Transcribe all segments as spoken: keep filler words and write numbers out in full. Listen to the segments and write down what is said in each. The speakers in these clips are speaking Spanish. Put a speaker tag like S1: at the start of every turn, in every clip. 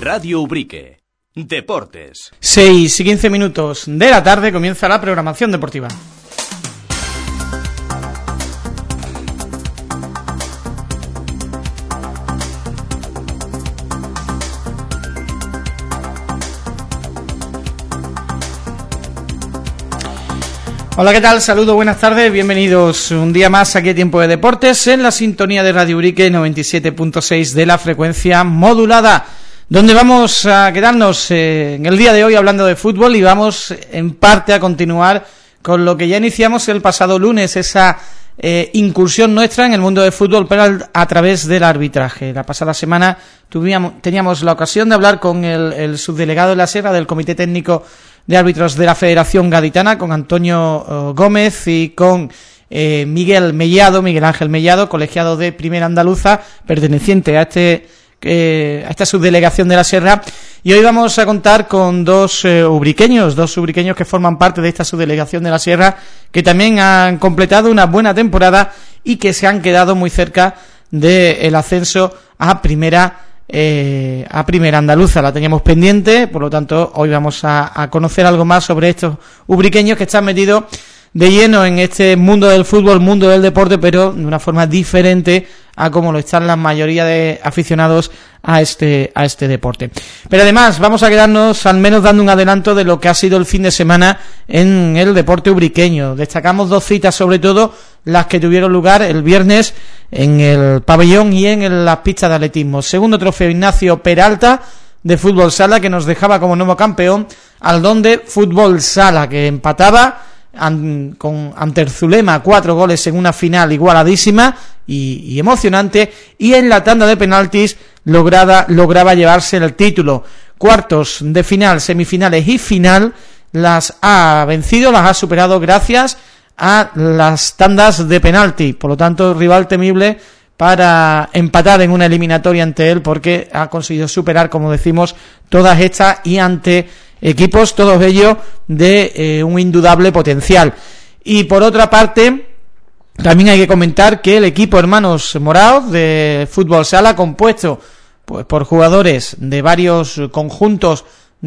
S1: Radio Ubrique. Deportes.
S2: seis y quince minutos de la tarde comienza la programación deportiva. Hola, ¿qué tal? Saludos, buenas tardes, bienvenidos un día más aquí a Tiempo de Deportes en la sintonía de Radio Ubrique noventa y siete punto seis de la frecuencia modulada, donde vamos a quedarnos eh, en el día de hoy hablando de fútbol y vamos en parte a continuar con lo que ya iniciamos el pasado lunes, esa eh, incursión nuestra en el mundo del fútbol, pero a través del arbitraje. La pasada semana tuvimos, teníamos la ocasión de hablar con el, el subdelegado de la Sierra del Comité Técnico de Árbitros de la Federación Gaditana, con Antonio uh, Gómez y con eh, Miguel Mellado, Miguel Ángel Mellado, colegiado de Primera Andaluza, perteneciente a este eh, a esta subdelegación de la Sierra, y hoy vamos a contar con dos eh, ubriqueños, dos ubriqueños que forman parte de esta subdelegación de la Sierra, que también han completado una buena temporada y que se han quedado muy cerca del ascenso a Primera Eh, a Primera Andaluza. La teníamos pendiente, por lo tanto hoy vamos a, a conocer algo más sobre estos ubriqueños que están metidos de lleno en este mundo del fútbol, mundo del deporte, pero de una forma diferente a como lo están la mayoría de aficionados a este a este deporte. Pero además vamos a quedarnos al menos dando un adelanto de lo que ha sido el fin de semana en el deporte ubriqueño. Destacamos dos citas, sobre todo las que tuvieron lugar el viernes en el pabellón y en las pistas de atletismo. Segundo trofeo Ignacio Peralta de fútbol sala, que nos dejaba como nuevo campeón al Donde Fútbol Sala, que empataba an, con ante el Zulema cuatro goles en una final igualadísima y, y emocionante, y en la tanda de penaltis lograda, lograba llevarse el título. Cuartos de final, semifinales y final las ha vencido, las ha superado gracias a las tandas de penalti, por lo tanto rival temible para empatar en una eliminatoria ante él, porque ha conseguido superar, como decimos, todas estas y ante equipos, todos ellos de eh, un indudable potencial. Y por otra parte, también hay que comentar que el equipo Hermanos Moraos de fútbol sala, compuesto pues por jugadores de varios conjuntos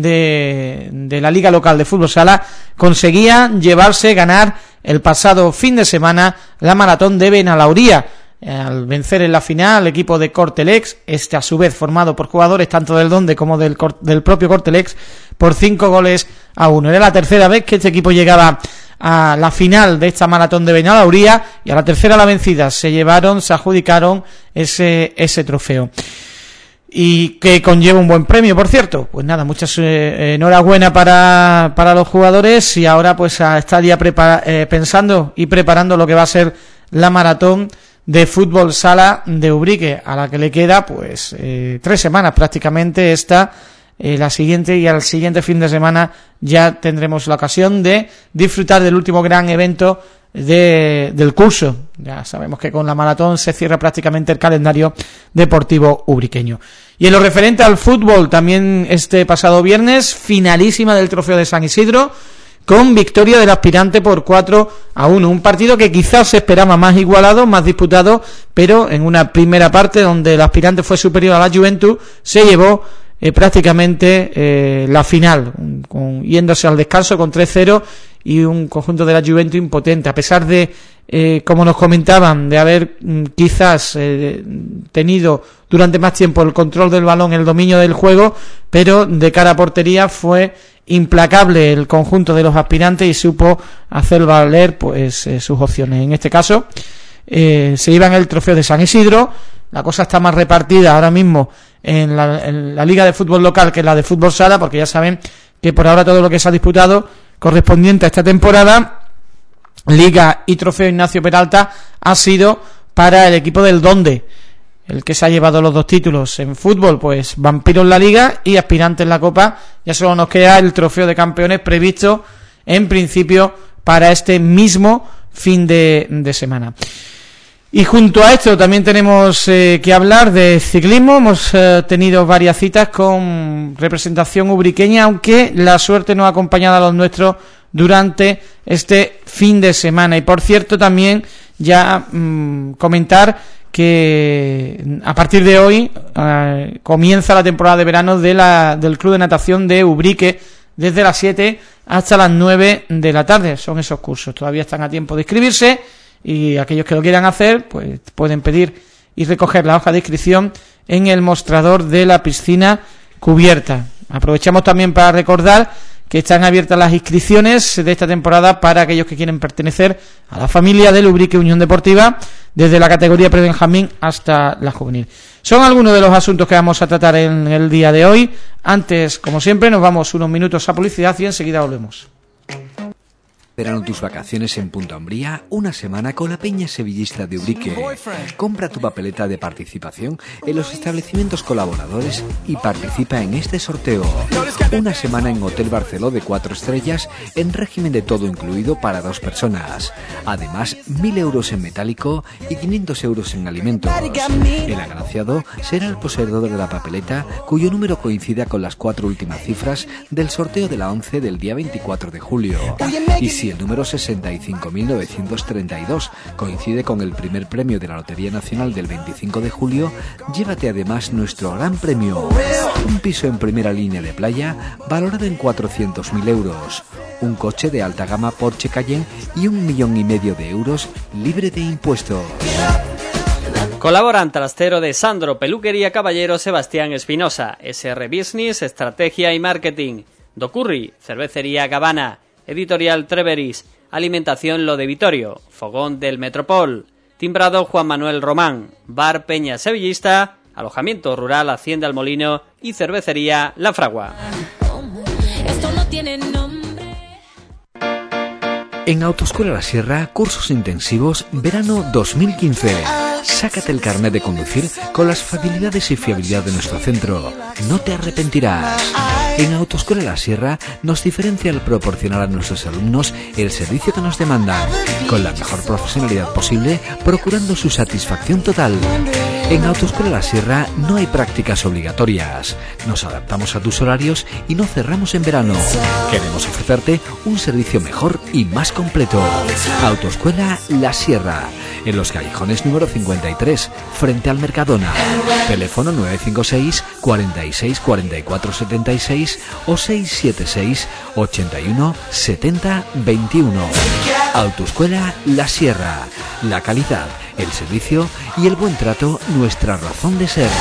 S2: de, de la liga local de fútbol sala, conseguía llevarse, ganar el pasado fin de semana la maratón de Benalauría, al vencer en la final al equipo de Cortelex, este a su vez formado por jugadores tanto del Donde como del, del propio Cortelex, por cinco goles a uno. Era la tercera vez que este equipo llegaba a la final de esta maratón de Benalauría, y a la tercera la vencida se llevaron, se adjudicaron ese, ese trofeo, y que conlleva un buen premio, por cierto. Pues nada, muchas eh, enhorabuena para para los jugadores, y ahora pues a estar ya prepara, eh, pensando y preparando lo que va a ser la maratón de fútbol sala de Ubrique, a la que le queda pues eh, tres semanas prácticamente. Esta, eh, la siguiente y al siguiente fin de semana ya tendremos la ocasión de disfrutar del último gran evento de del curso. Ya sabemos que con la maratón se cierra prácticamente el calendario deportivo ubriqueño. Y en lo referente al fútbol, también este pasado viernes, finalísima del trofeo de San Isidro, con victoria del Aspirante por cuatro a uno, un partido que quizás se esperaba más igualado, más disputado, pero en una primera parte donde el Aspirante fue superior a la Juventud, se llevó eh, prácticamente eh, la final, con, yéndose al descanso con tres cero, y un conjunto de la Juventud impotente, a pesar de, eh, como nos comentaban, de haber mm, quizás eh, tenido durante más tiempo el control del balón, el dominio del juego, pero de cara a portería fue implacable el conjunto de los Aspirantes y supo hacer valer pues eh, sus opciones. En este caso eh, se llevan el trofeo de San Isidro. La cosa está más repartida ahora mismo en la, en la liga de fútbol local que en la de fútbol sala, porque ya saben que por ahora todo lo que se ha disputado correspondiente a esta temporada, liga y trofeo Ignacio Peralta, ha sido para el equipo del Donde, el que se ha llevado los dos títulos. En fútbol, pues Vampiro en la liga y Aspirante en la Copa. Ya solo nos queda el trofeo de campeones previsto en principio para este mismo fin de, de semana. Y junto a esto también tenemos eh, que hablar de ciclismo. Hemos eh, tenido varias citas con representación ubriqueña, aunque la suerte no ha acompañado a los nuestros durante este fin de semana. Y por cierto también ya mmm, comentar que a partir de hoy eh, comienza la temporada de verano de la, del Club de Natación de Ubrique desde las siete hasta las nueve de la tarde. Son esos cursos, todavía están a tiempo de inscribirse y aquellos que lo quieran hacer pues pueden pedir y recoger la hoja de inscripción en el mostrador de la piscina cubierta. Aprovechamos también para recordar que están abiertas las inscripciones de esta temporada para aquellos que quieren pertenecer a la familia del Ubrique Unión Deportiva, desde la categoría prebenjamín hasta la juvenil. Son algunos de los asuntos que vamos a tratar en el día de hoy. Antes, como siempre, nos vamos unos minutos a publicidad y enseguida volvemos.
S3: Verano tus vacaciones en Punta Umbría, una semana con la Peña Sevillista de Ubrique. Compra tu papeleta de participación en los establecimientos colaboradores y participa en este sorteo. Una semana en Hotel Barceló de cuatro estrellas en régimen de todo incluido para dos personas. Además, mil euros en metálico y quinientos euros en alimentos. El agraciado será el poseedor de la papeleta cuyo número coincida con las cuatro últimas cifras del sorteo de la once del día veinticuatro de julio. Y si el número sesenta y cinco mil novecientos treinta y dos coincide con el primer premio de la Lotería Nacional del veinticinco de julio, llévate además nuestro gran premio: un piso en primera línea de playa valorado en cuatrocientos mil euros, un coche de alta gama Porsche Cayenne y un millón y medio de euros libre de impuestos.
S4: Colaboran Trastero de Sandro, Peluquería Caballero Sebastián Espinosa, S R Business, Estrategia y Marketing, Docurri, Cervecería Gavana, Editorial Treveris, Alimentación Lo de Vitorio, Fogón del Metropol, Timbrado Juan Manuel Román, Bar Peña Sevillista, Alojamiento Rural Hacienda El Molino y Cervecería La Fragua.
S5: Esto no tiene nombre.
S3: En Autoescuela La Sierra, cursos intensivos verano dos mil quince. Sácate el carnet de conducir con las facilidades y fiabilidad de nuestro centro. No te arrepentirás. En Autoescuela La Sierra nos diferencia el proporcionar a nuestros alumnos el servicio que nos demandan, con la mejor profesionalidad posible, procurando su satisfacción total. En Autoescuela La Sierra no hay prácticas obligatorias. Nos adaptamos a tus horarios y no cerramos en verano. Queremos ofrecerte un servicio mejor y más completo. Autoescuela La Sierra, en los callejones número cincuenta y tres, frente al Mercadona. Teléfono nueve cinco seis, cuarenta y seis, cuarenta y cuatro setenta y seis o seis siete seis, ochenta y uno, setenta, veintiuno. Autoescuela La Sierra. La calidad, el servicio y el buen trato, nuestra razón de ser.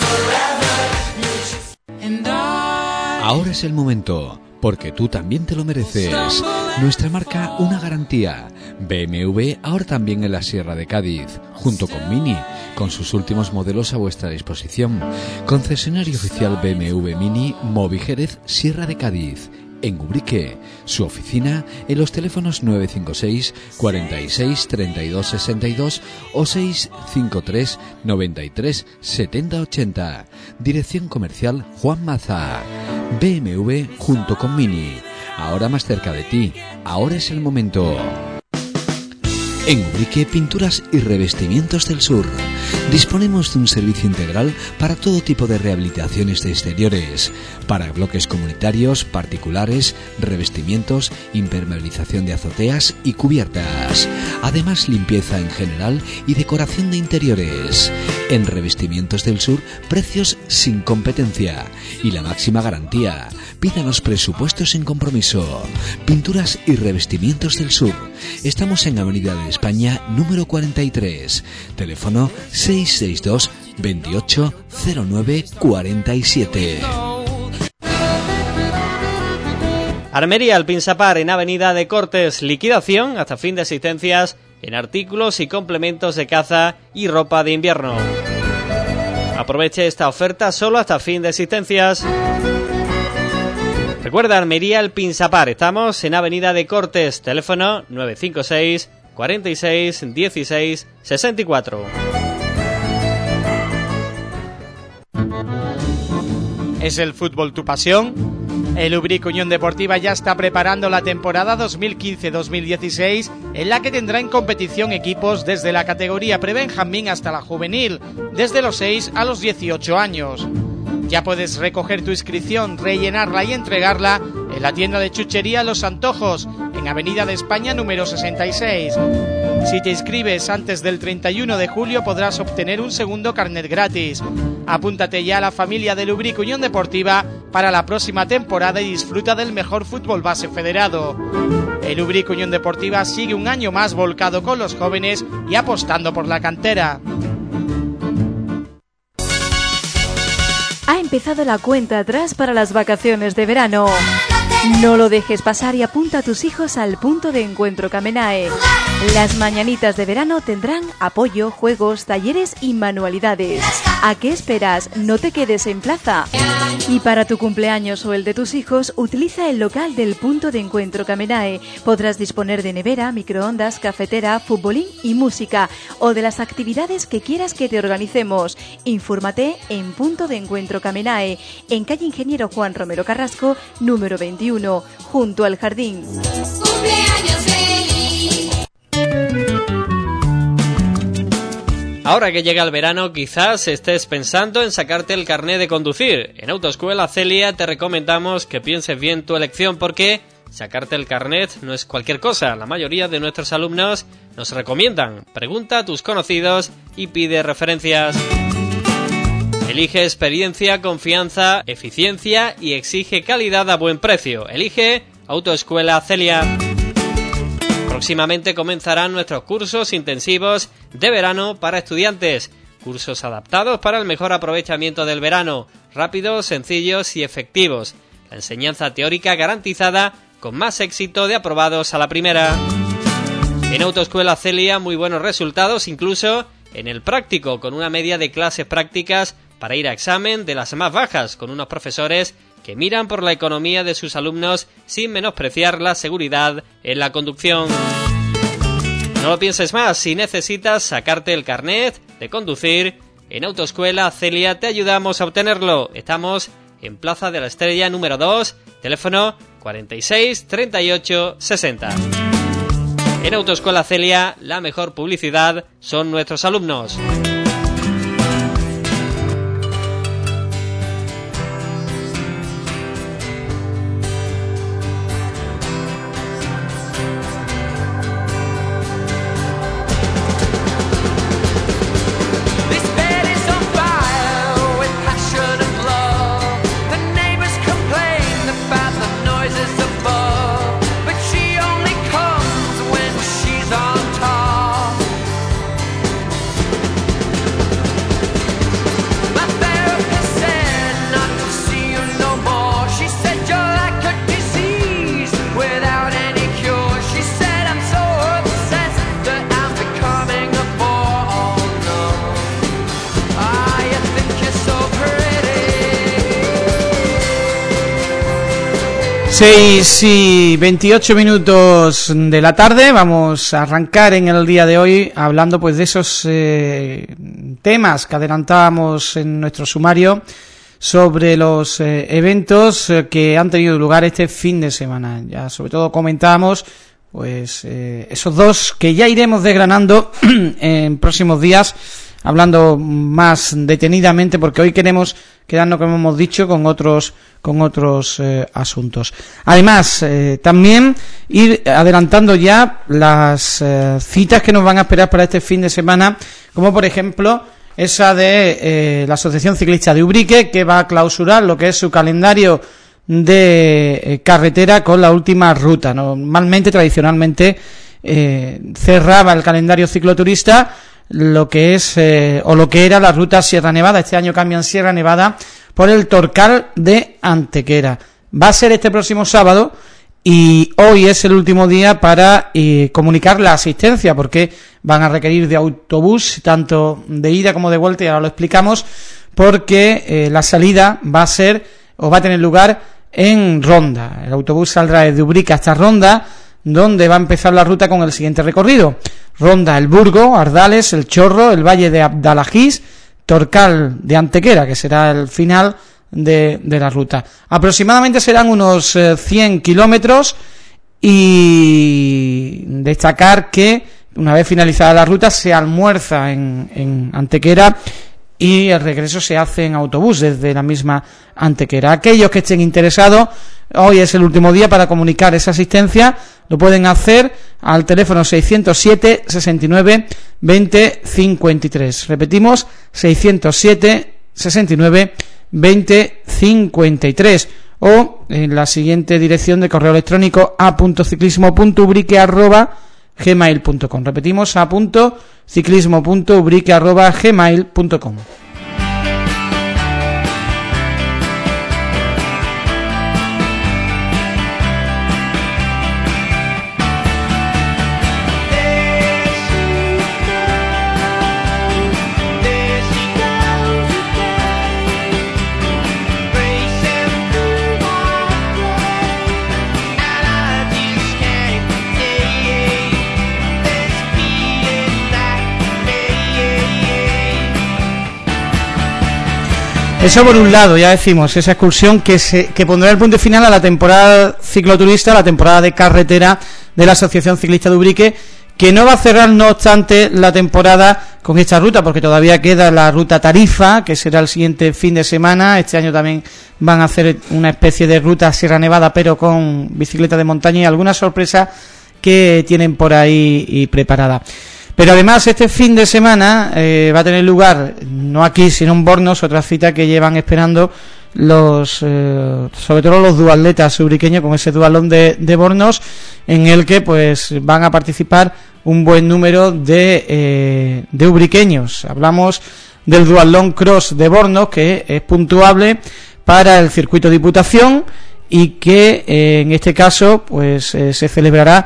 S3: Ahora es el momento, porque tú también te lo mereces. Nuestra marca, una garantía. B M W ahora también en la Sierra de Cádiz, junto con Mini, con sus últimos modelos a vuestra disposición. Concesionario oficial B M W Mini, Movi Jerez, Sierra de Cádiz. En Ubrique, su oficina en los teléfonos nueve cinco seis, cuarenta y seis, treinta y dos, sesenta y dos o seis cinco tres, noventa y tres, setenta, ochenta. Dirección comercial Juan Maza. B M W junto con Mini. Ahora más cerca de ti. Ahora es el momento. En Ubrique, Pinturas y Revestimientos del Sur. Disponemos de un servicio integral para todo tipo de rehabilitaciones de exteriores, para bloques comunitarios, particulares, revestimientos, impermeabilización de azoteas y cubiertas. Además, limpieza en general y decoración de interiores. En Revestimientos del Sur, precios sin competencia y la máxima garantía. Pídanos presupuesto sin compromiso. Pinturas y Revestimientos del Sur. Estamos en Avenida de España, número cuarenta y tres. Teléfono seis seis dos, veintiocho, cero nueve, cuarenta y siete.
S4: Armería El Pinsapar en Avenida de Cortes. Liquidación hasta fin de existencias en artículos y complementos de caza y ropa de invierno. Aproveche esta oferta solo hasta fin de existencias. Recuerda, Armería El Pinsapar. Estamos en Avenida de Cortes. Teléfono nueve cinco seis, cuarenta y seis, dieciséis, sesenta y cuatro.
S2: ¿Es el fútbol tu pasión? El Ubrique Unión Deportiva ya está preparando la temporada dos mil quince dos mil dieciséis, en la que tendrá en competición equipos desde la categoría prebenjamín hasta la juvenil, desde los seis a los dieciocho años. Ya puedes recoger tu inscripción, rellenarla y entregarla en la tienda de chuchería Los Antojos, en en Avenida de España número sesenta y seis. Si te inscribes antes del treinta y uno de julio podrás obtener un segundo carnet gratis. Apúntate ya a la familia de Lubric Unión Deportiva para la próxima temporada y disfruta del mejor fútbol base federado. El Lubric Unión Deportiva sigue un año más volcado con los jóvenes y apostando por la cantera.
S6: Ha empezado la cuenta atrás para las vacaciones de verano. No lo dejes pasar y apunta a tus hijos al punto de encuentro Camenae. Las mañanitas de verano tendrán apoyo, juegos, talleres y manualidades. ¿A qué esperas? No te quedes en plaza. Y para tu cumpleaños o el de tus hijos, utiliza el local del punto de encuentro Camenae. Podrás disponer de nevera, microondas, cafetera, futbolín y música, o de las actividades que quieras que te organicemos. Infórmate en Punto de Encuentro Camenae, en calle Ingeniero Juan Romero Carrasco, número veintiuno, junto al jardín.
S5: Cumpleaños feliz.
S4: Ahora que llega el verano, quizás estés pensando en sacarte el carné de conducir. En Autoescuela Celia te recomendamos que pienses bien tu elección porque sacarte el carnet no es cualquier cosa. La mayoría de nuestros alumnos nos recomiendan. Pregunta a tus conocidos y pide referencias. Elige experiencia, confianza, eficiencia y exige calidad a buen precio. Elige Autoescuela Celia. Próximamente comenzarán nuestros cursos intensivos de verano para estudiantes. Cursos adaptados para el mejor aprovechamiento del verano, rápidos, sencillos y efectivos. La enseñanza teórica garantizada con más éxito de aprobados a la primera. En Autoescuela Celia muy buenos resultados incluso en el práctico, con una media de clases prácticas para ir a examen de las más bajas, con unos profesores que miran por la economía de sus alumnos sin menospreciar la seguridad en la conducción. No lo pienses más, si necesitas sacarte el carnet de conducir, en Autoescuela Celia te ayudamos a obtenerlo. Estamos en Plaza de la Estrella número dos, teléfono cuarenta y seis, treinta y ocho, sesenta. En Autoescuela Celia, la mejor publicidad son nuestros alumnos.
S2: seis y veintiocho minutos de la tarde, vamos a arrancar en el día de hoy hablando pues de esos eh, temas que adelantábamos en nuestro sumario sobre los eh, eventos eh, que han tenido lugar este fin de semana. Ya sobre todo comentábamos pues eh, esos dos que ya iremos desgranando en próximos días, hablando más detenidamente, porque hoy queremos quedarnos, como hemos dicho, con otros con otros eh, asuntos. Además, eh, también ir adelantando ya las eh, citas que nos van a esperar para este fin de semana, como por ejemplo esa de eh, la Asociación Ciclista de Ubrique, que va a clausurar lo que es su calendario de eh, carretera con la última ruta. Normalmente, tradicionalmente, eh, cerraba el calendario cicloturista lo que es eh, o lo que era la ruta Sierra Nevada. Este año cambian Sierra Nevada por el Torcal de Antequera. Va a ser este próximo sábado y hoy es el último día para eh, comunicar la asistencia, porque van a requerir de autobús tanto de ida como de vuelta, y ahora lo explicamos, porque eh, la salida va a ser o va a tener lugar en Ronda. El autobús saldrá desde Ubrique hasta Ronda, donde va a empezar la ruta con el siguiente recorrido: Ronda, El Burgo, Ardales, El Chorro, el Valle de Abdalajís, Torcal de Antequera, que será el final de, de la ruta. Aproximadamente serán unos eh, cien kilómetros, y destacar que una vez finalizada la ruta se almuerza en, en Antequera y el regreso se hace en autobús desde la misma Antequera. Aquellos que estén interesados, hoy es el último día para comunicar esa asistencia lo pueden hacer al teléfono seiscientos siete, sesenta y nueve, veinte, cincuenta y tres. Repetimos, seiscientos siete, sesenta y nueve, veinte, cincuenta y tres, o en la siguiente dirección de correo electrónico a punto ciclismo punto ubrique arroba gmail punto com. Repetimos, a punto ciclismo punto ubrique arroba gmail punto com. Eso por un lado, ya decimos, esa excursión que se que pondrá el punto final a la temporada cicloturista, la temporada de carretera de la Asociación Ciclista de Ubrique, que no va a cerrar, no obstante, la temporada con esta ruta, porque todavía queda la ruta Tarifa, que será el siguiente fin de semana. Este año también van a hacer una especie de ruta Sierra Nevada, pero con bicicleta de montaña y alguna sorpresa que tienen por ahí y preparada. Pero además este fin de semana eh, va a tener lugar, no aquí, sino en Bornos, otra cita que llevan esperando los, eh, sobre todo los duatletas ubriqueños, con ese dualón de, de Bornos, en el que pues van a participar un buen número de, eh, de ubriqueños. Hablamos del duatlón cross de Bornos, que es puntuable para el circuito Diputación y que eh, en este caso pues eh, se celebrará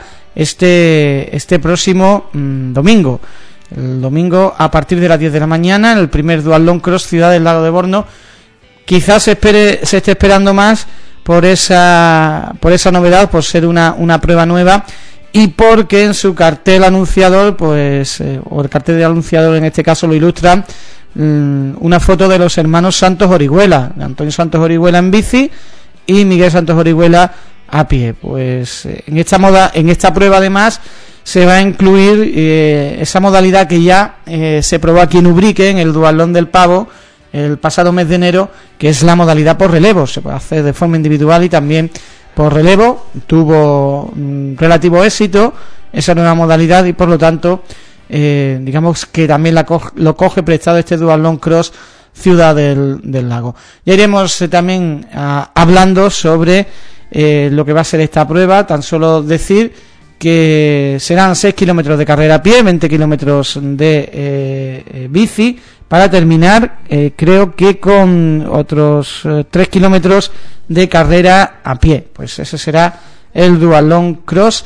S2: este este próximo mmm, domingo el domingo a partir de las diez de la mañana, en el primer duatlón cross Ciudad del Lago de Bornos. Quizás se espere se esté esperando más por esa por esa novedad, por ser una una prueba nueva, y porque en su cartel anunciador pues eh, o el cartel de anunciador en este caso lo ilustra mmm, una foto de los hermanos Santos Orihuela, Antonio Santos Orihuela en bici y Miguel Santos Orihuela a pie. Pues en esta moda, en esta prueba además se va a incluir eh, esa modalidad que ya eh, se probó aquí en Ubrique, en el Duatlón del Pavo, el pasado mes de enero, que es la modalidad por relevo. Se puede hacer de forma individual y también por relevo. Tuvo mm, relativo éxito esa nueva modalidad y por lo tanto eh, digamos que también la co- lo coge prestado este Duatlón Cross Ciudad del, del Lago. Ya iremos eh, también a, hablando sobre Eh, lo que va a ser esta prueba. Tan solo decir que serán seis kilómetros de carrera a pie, veinte kilómetros de eh, eh, bici, para terminar eh, creo que con otros eh, tres kilómetros de carrera a pie. Pues ese será el Duatlón Cross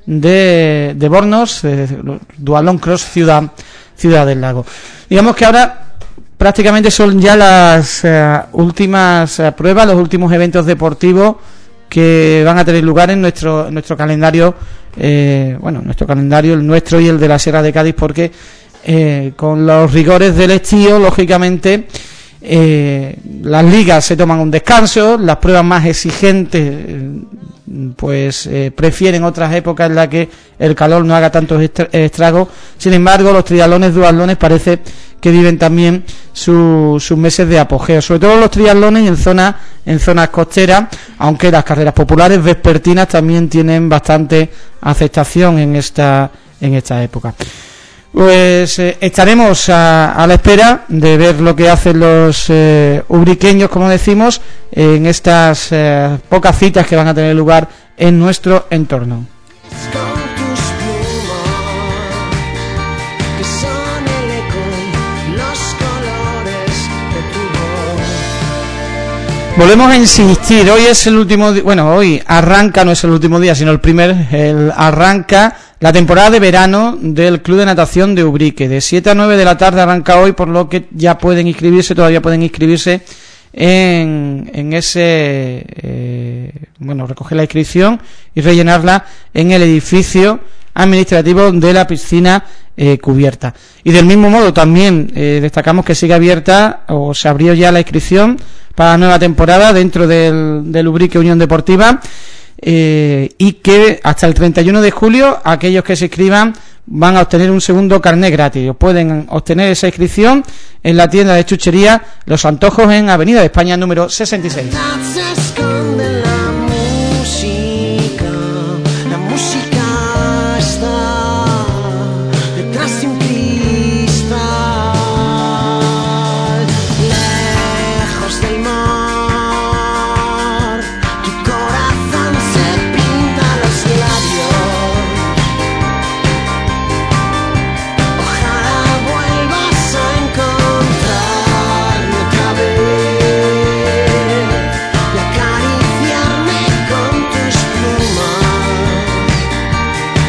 S2: de, de Bornos, eh, Duatlón Cross Ciudad, Ciudad del Lago. Digamos que ahora prácticamente son ya las eh, últimas eh, pruebas, los últimos eventos deportivos que van a tener lugar en nuestro nuestro calendario, eh, bueno, nuestro calendario, el nuestro y el de la Sierra de Cádiz, porque eh, con los rigores del estío, lógicamente, eh, las ligas se toman un descanso, las pruebas más exigentes, eh, pues eh, prefieren otras épocas en las que el calor no haga tantos estragos. Sin embargo, los triatlones, duatlones parece que viven también su, sus meses de apogeo, sobre todo los triatlones en zonas en zonas costeras, aunque las carreras populares vespertinas también tienen bastante aceptación en esta en esta época. Pues eh, estaremos a, a la espera de ver lo que hacen los eh, ubriqueños, como decimos, en estas eh, pocas citas que van a tener lugar en nuestro entorno. Volvemos a insistir, hoy es el último día, bueno, hoy arranca, no es el último día, sino el primer, el arranca la temporada de verano del Club de Natación de Ubrique. De siete a nueve de la tarde arranca hoy, por lo que ya pueden inscribirse, todavía pueden inscribirse en, en ese, eh, bueno, recoger la inscripción y rellenarla en el edificio administrativo de la piscina eh, cubierta. Y del mismo modo también eh, destacamos que sigue abierta, o se abrió ya la inscripción para la nueva temporada dentro del, del Ubrique Unión Deportiva, eh, y que hasta el treinta y uno de julio aquellos que se inscriban van a obtener un segundo carnet gratis. Pueden obtener esa inscripción en la tienda de chuchería Los Antojos en Avenida de España número sesenta y seis.
S7: Se esconde la música, la música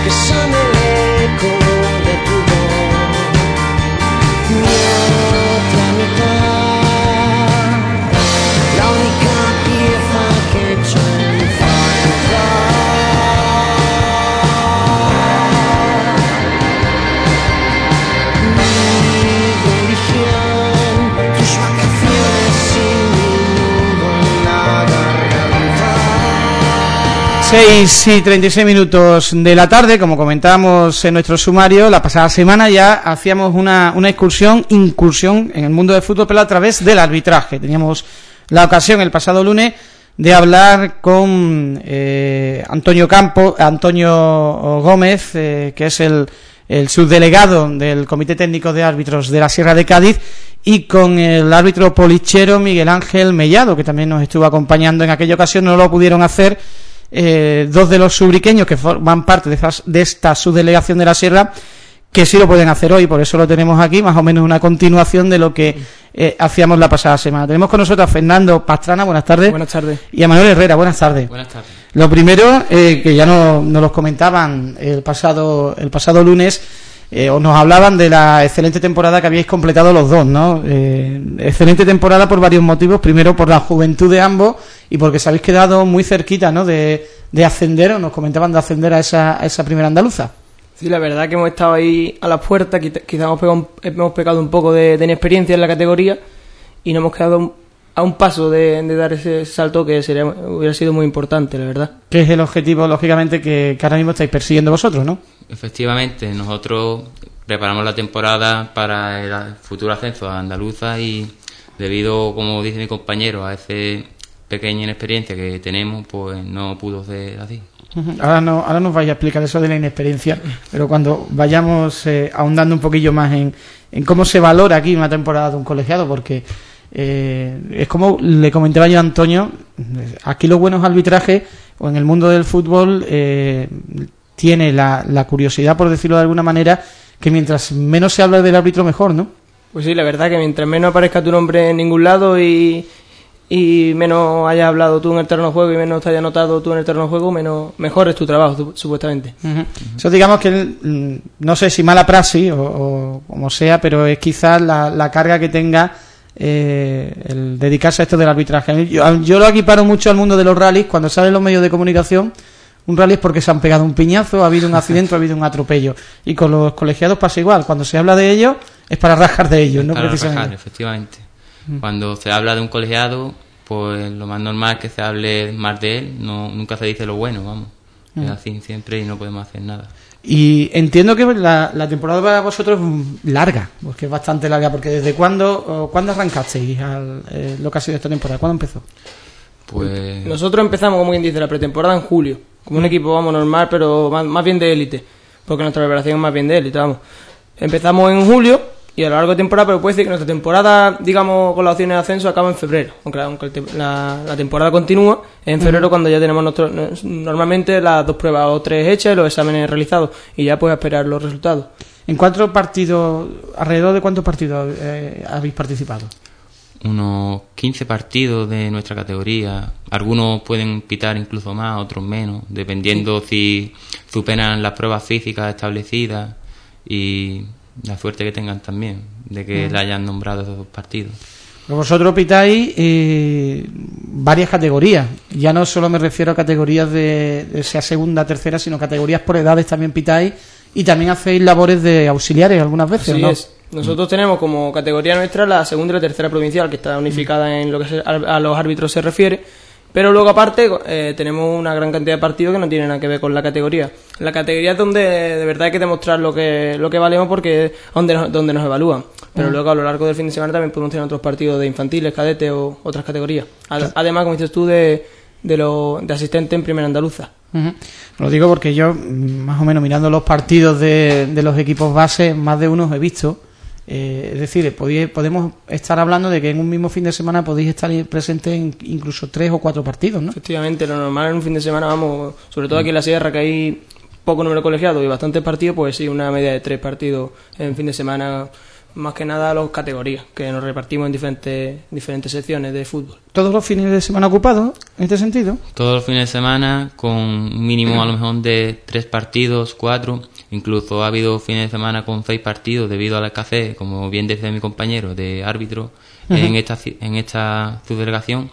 S7: que son el eco de tu voz. Mi otra mitad, la única pieza que he hecho en falta. Mi religión, tus vacaciones sin mi nudo en la garganta.
S2: seis y treinta y seis minutos de la tarde, como comentábamos en nuestro sumario, la pasada semana ya hacíamos una, una excursión, incursión en el mundo del fútbol, pero a través del arbitraje. Teníamos la ocasión el pasado lunes de hablar con eh, Antonio Campo, Antonio Gómez, eh, que es el, el subdelegado del Comité Técnico de Árbitros de la Sierra de Cádiz, y con el árbitro polichero Miguel Ángel Mellado, que también nos estuvo acompañando en aquella ocasión. No lo pudieron hacer Eh, dos de los subriqueños que forman parte de, esas, de esta subdelegación de la Sierra, que sí lo pueden hacer hoy, por eso lo tenemos aquí, más o menos una continuación de lo que eh, hacíamos la pasada semana. Tenemos con nosotros a Fernando Pastrana, buenas tardes.
S8: Buenas tardes.
S2: Y a Manuel Herrera, buenas tardes.
S8: Buenas tardes.
S2: Lo primero, eh, que ya nos no los comentaban el pasado, el pasado lunes, eh, os nos hablaban de la excelente temporada que habíais completado los dos, ¿no? Eh, excelente temporada por varios motivos. Primero, por la juventud de ambos y porque se habéis quedado muy cerquita, ¿no?, de, de ascender, o nos comentaban de ascender a esa, a esa primera andaluza.
S8: Sí, la verdad que hemos estado ahí a las puertas, quizás hemos pegado un, hemos pecado un poco de, de inexperiencia en la categoría y nos hemos quedado un, a un paso de, de dar ese salto que sería, hubiera sido muy importante, la verdad.
S2: Que es el objetivo, lógicamente, que, que ahora mismo estáis persiguiendo vosotros, ¿no?
S9: Efectivamente, nosotros preparamos la temporada para el futuro ascenso a Andaluza y debido, como dice mi compañero, a esa pequeña inexperiencia que tenemos, pues no pudo ser así.
S2: Ahora, no, ahora nos vais a explicar eso de la inexperiencia, pero cuando vayamos eh, ahondando un poquillo más en, en cómo se valora aquí una temporada de un colegiado, porque eh, es como le comentaba yo a Antonio, aquí los buenos arbitrajes, o en el mundo del fútbol, eh, tiene la, la curiosidad, por decirlo de alguna manera, que mientras menos se habla del árbitro, mejor, ¿no?
S8: Pues sí, la verdad que mientras menos aparezca tu nombre en ningún lado y, y menos hayas hablado tú en el terreno de juego y menos te hayas notado tú en el terreno de juego, menos mejor es tu trabajo, supuestamente.
S2: Uh-huh. Uh-huh. Eso, digamos que, no sé si mala praxis o, o como sea, pero es quizás la, la carga que tenga eh, el dedicarse a esto del arbitraje. Yo, yo lo equiparo mucho al mundo de los rallies. Cuando salen los medios de comunicación, un rally es porque se han pegado un piñazo, ha habido un accidente, ha habido un atropello. Y con los colegiados pasa igual. Cuando se habla de ellos, es para rajar de ellos, ¿no?
S9: Para
S2: Precisamente.
S9: rajar, efectivamente. Mm. Cuando se habla de un colegiado, pues lo más normal es que se hable más de él. No, nunca se dice lo bueno, vamos. Mm. Es así siempre y no podemos hacer nada.
S2: Y entiendo que la, la temporada para vosotros es larga, porque es bastante larga, porque ¿desde cuándo, cuándo arrancasteis al, eh, lo que ha sido esta temporada? ¿Cuándo empezó?
S9: Pues
S8: nosotros empezamos, como quien dice, la pretemporada en julio, como un equipo, vamos, normal, pero más, más bien de élite, porque nuestra preparación es más bien de élite, vamos. Empezamos en julio y a lo largo de temporada, pero puede decir que nuestra temporada, digamos, con las opciones de ascenso acaba en febrero, aunque, aunque la, la temporada continúa en febrero, uh-huh, cuando ya tenemos nuestro, normalmente las dos pruebas o tres hechas y los exámenes realizados, y ya pues a esperar los resultados.
S2: ¿En cuántos partidos, alrededor de cuántos partidos eh, habéis participado?
S9: Unos quince partidos de nuestra categoría. Algunos pueden pitar incluso más, otros menos, dependiendo si superan las pruebas físicas establecidas y la suerte que tengan también de que uh-huh. le hayan nombrado esos dos partidos.
S2: Vosotros pitáis eh, varias categorías. Ya no solo me refiero a categorías de, de sea segunda, tercera, sino categorías por edades también pitáis, y también hacéis labores de auxiliares algunas veces,
S8: Así
S2: ¿no?
S8: es. Nosotros tenemos como categoría nuestra la segunda y la tercera provincial, que está unificada en lo que a los árbitros se refiere, pero luego aparte eh, tenemos una gran cantidad de partidos que no tienen nada que ver con la categoría. La categoría es donde de verdad hay que demostrar lo que lo que valemos, porque es donde nos, donde nos evalúan, pero uh-huh. luego a lo largo del fin de semana también podemos tener otros partidos de infantiles, cadetes o otras categorías. Además, como dices tú, de, de, lo, de asistente en primera andaluza.
S2: Uh-huh. Lo digo porque yo, más o menos mirando los partidos de, de los equipos base, más de unos he visto. Eh, es decir, podéis, podemos estar hablando de que en un mismo fin de semana podéis estar presentes en incluso tres o cuatro partidos, ¿no?
S8: Efectivamente, lo normal en un fin de semana, vamos, sobre todo aquí en la Sierra, que hay poco número de colegiados y bastantes partidos, pues sí, una media de tres partidos en fin de semana más que nada a las categorías, que nos repartimos en diferentes, diferentes secciones de fútbol.
S2: ¿Todos los fines de semana ocupados en este sentido?
S9: Todos los fines de semana con un mínimo a lo mejor de tres partidos, cuatro, incluso ha habido fines de semana con seis partidos debido al escasez, como bien decía mi compañero, de árbitros uh-huh. en esta en esta subdelegación.